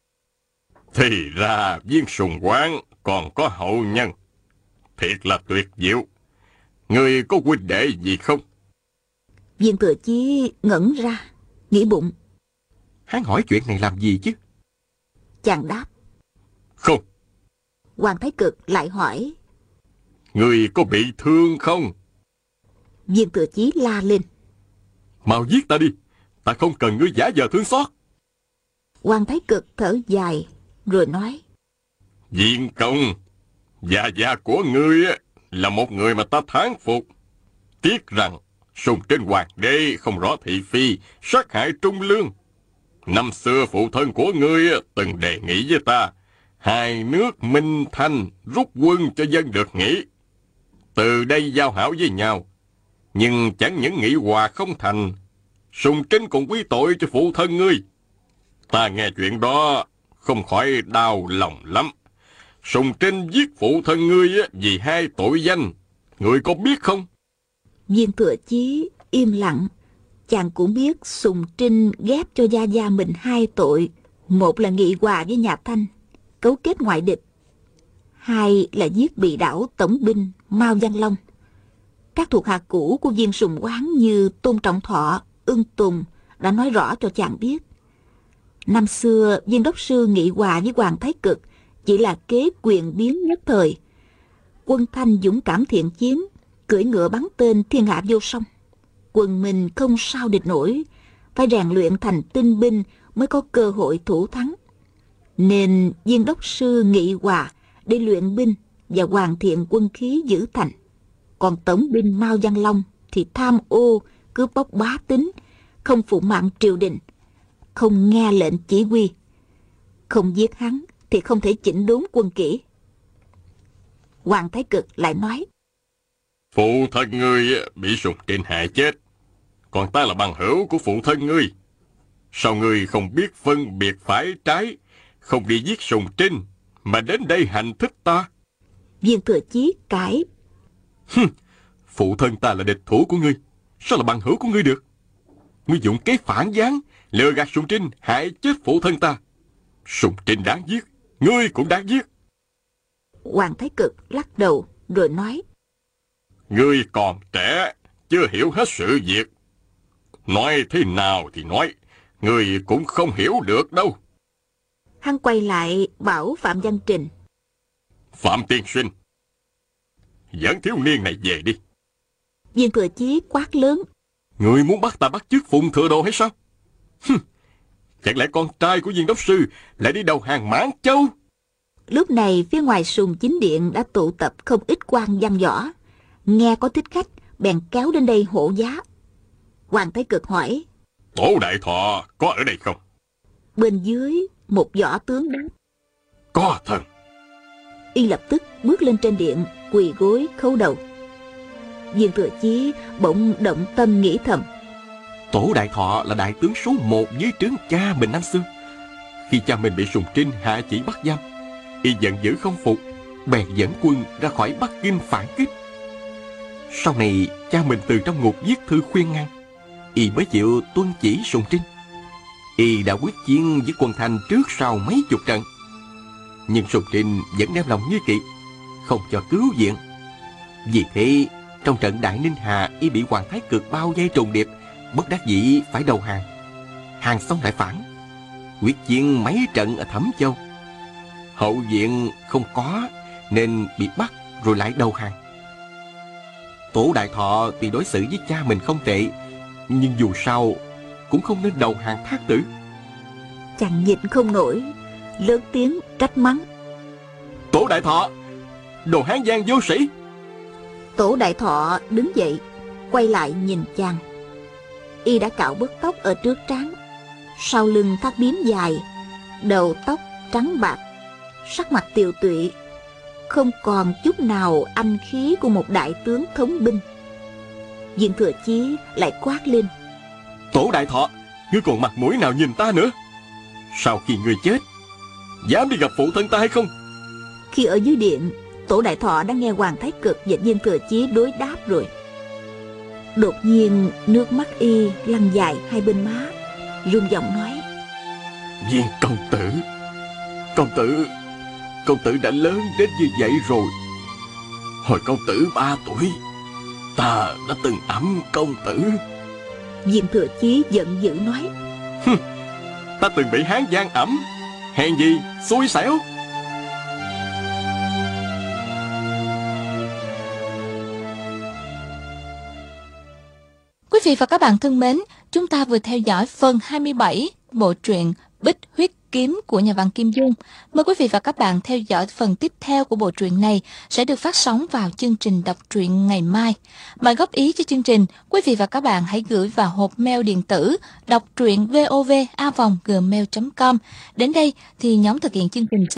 Thì ra Viên Sùng Quán còn có hậu nhân, thiệt là tuyệt diệu. Ngươi có huynh đệ gì không? Viên Thừa Chí ngẩn ra, nghĩ bụng: Hắn hỏi chuyện này làm gì chứ? Chàng đáp: Không. Hoàng Thái Cực lại hỏi: Ngươi có bị thương không? Viên Thừa Chí la lên: Mau giết ta đi, ta không cần ngươi giả vờ thương xót. Hoàng Thái Cực thở dài rồi nói: Viên công, gia của ngươi là một người mà ta thán phục. Tiếc rằng sùng trên hoàng đế không rõ thị phi, sát hại trung lương. Năm xưa phụ thân của ngươi từng đề nghị với ta, hai nước Minh Thanh rút quân cho dân được nghỉ, từ đây giao hảo với nhau. Nhưng chẳng những nghị hòa không thành, Sùng Trinh còn quy tội cho phụ thân ngươi, Ta nghe chuyện đó không khỏi đau lòng lắm. Sùng Trinh giết phụ thân ngươi vì 2 tội danh, ngươi có biết không? Viên Thừa Chí im lặng. Chàng cũng biết Sùng Trinh ghép cho gia gia mình 2 tội. Một là nghị hòa với nhà Thanh, cấu kết ngoại địch. 2 là giết bị đảo tổng binh Mao Văn Long. Các thuộc hạ cũ của Viên Sùng Quán như Tôn Trọng Thọ, Ưng Tùng đã nói rõ cho chàng biết. Năm xưa, Viên đốc sư nghị hòa với Hoàng Thái Cực chỉ là kế quyền biến nhất thời. Quân Thanh dũng cảm thiện chiến, cưỡi ngựa bắn tên thiên hạ vô song. Quân mình không sao địch nổi, phải rèn luyện thành tinh binh mới có cơ hội thủ thắng. Nên Viên đốc sư nghị hòa để luyện binh và hoàn thiện quân khí giữ thành. Còn tổng binh Mao Văn Long thì tham ô, cướp bóc bá tính, không phụ mạng triều đình, không nghe lệnh chỉ huy. Không giết hắn thì không thể chỉnh đốn quân kỷ. Hoàng Thái Cực lại nói: Phụ thân ngươi bị Sùng Trinh hại chết, còn ta là bằng hữu của phụ thân ngươi. Sao ngươi không biết phân biệt phải trái, không đi giết Sùng Trinh mà đến đây hành thích ta? Viên Thừa Chí cãi: Phụ thân ta là địch thủ của ngươi, sao là bằng hữu của ngươi được? Ngươi dụng kế phản gián, lừa gạt Sùng Trinh, hại chết phụ thân ta. Sùng Trinh đáng giết, ngươi cũng đáng giết. Hoàng Thái Cực lắc đầu rồi nói: Ngươi còn trẻ, chưa hiểu hết sự việc. Nói thế nào thì nói, ngươi cũng không hiểu được đâu. Hắn quay lại bảo Phạm Văn Trình: Phạm tiên sinh, dẫn thiếu niên này về đi. Viên Thừa Chí quát lớn: Ngươi muốn bắt ta bắt chước Phùng Thừa Đồ hay sao? Chẳng lẽ con trai của Viên đốc sư lại đi đầu hàng Mãn Châu? Lúc này phía ngoài Sùng Chính Điện đã tụ tập không ít quan văn võ. Nghe có thích khách bèn kéo đến đây hộ giá. Hoàng Thái Cực hỏi: Tổ Đại Thọ có ở đây không? Bên dưới một võ tướng đáp: Có thần. Y lập tức bước lên trên điện, quỳ gối khấu đầu. Viên Thừa Chí bỗng động tâm nghĩ thầm: Tổ Đại Thọ là đại tướng số 1 dưới trướng cha mình năm xưa. Khi cha mình bị Sùng Trinh hạ chỉ bắt giam, y giận dữ không phục, bèn dẫn quân ra khỏi Bắc Kinh phản kích. Sau này cha mình từ trong ngục viết thư khuyên ngăn, y mới chịu tuân chỉ Sùng Trinh. Y đã quyết chiến với quân Thanh trước sau mấy chục trận, nhưng Sùng Trinh vẫn đem lòng nghi kỵ, không cho cứu viện. Vì thế trong trận Đại Ninh Hà, y bị Hoàng Thái Cực bao vây trùng điệp, bất đắc dĩ phải đầu hàng. Hàng xong lại phản, quyết chiến mấy trận ở Thẩm Châu. Hậu viện không có nên bị bắt rồi lại đầu hàng. Tổ Đại Thọ tuy đối xử với cha mình không tệ, nhưng dù sao cũng không nên đầu hàng thác tử. Chàng nhịn không nổi, lớn tiếng trách mắng: Tổ Đại Thọ, đồ Hán Giang vô sĩ! Tổ Đại Thọ đứng dậy, quay lại nhìn chàng. Y đã cạo bớt tóc ở trước trán, sau lưng thắt bím dài, đầu tóc trắng bạc, sắc mặt tiều tụy, không còn chút nào anh khí của một đại tướng thống binh. Viên Thừa Chí lại quát lên: Tổ Đại Thọ, ngươi còn mặt mũi nào nhìn ta nữa? Sau khi ngươi chết, dám đi gặp phụ thân ta hay không? Khi ở dưới điện, Tổ Đại Thọ đã nghe Hoàng Thái Cực và Viên Thừa Chí đối đáp rồi. Đột nhiên nước mắt y lăn dài hai bên má, run giọng nói: Viên công tử đã lớn đến như vậy rồi. Hồi công tử 3 tuổi, ta đã từng ẵm công tử. Viên Thừa Chí giận dữ nói: Ta từng bị Hán Giang ẵm, hèn gì xui xẻo. Quý vị và các bạn thân mến, chúng ta vừa theo dõi phần 27 bộ truyện Bích Huyết Kiếm của nhà văn Kim Dung. Mời quý vị và các bạn theo dõi phần tiếp theo của bộ truyện này sẽ được phát sóng vào chương trình đọc truyện ngày mai. Mời góp ý cho chương trình, quý vị và các bạn hãy gửi vào hộp mail điện tử đọc truyện vov@gmail.com. Đến đây thì nhóm thực hiện chương trình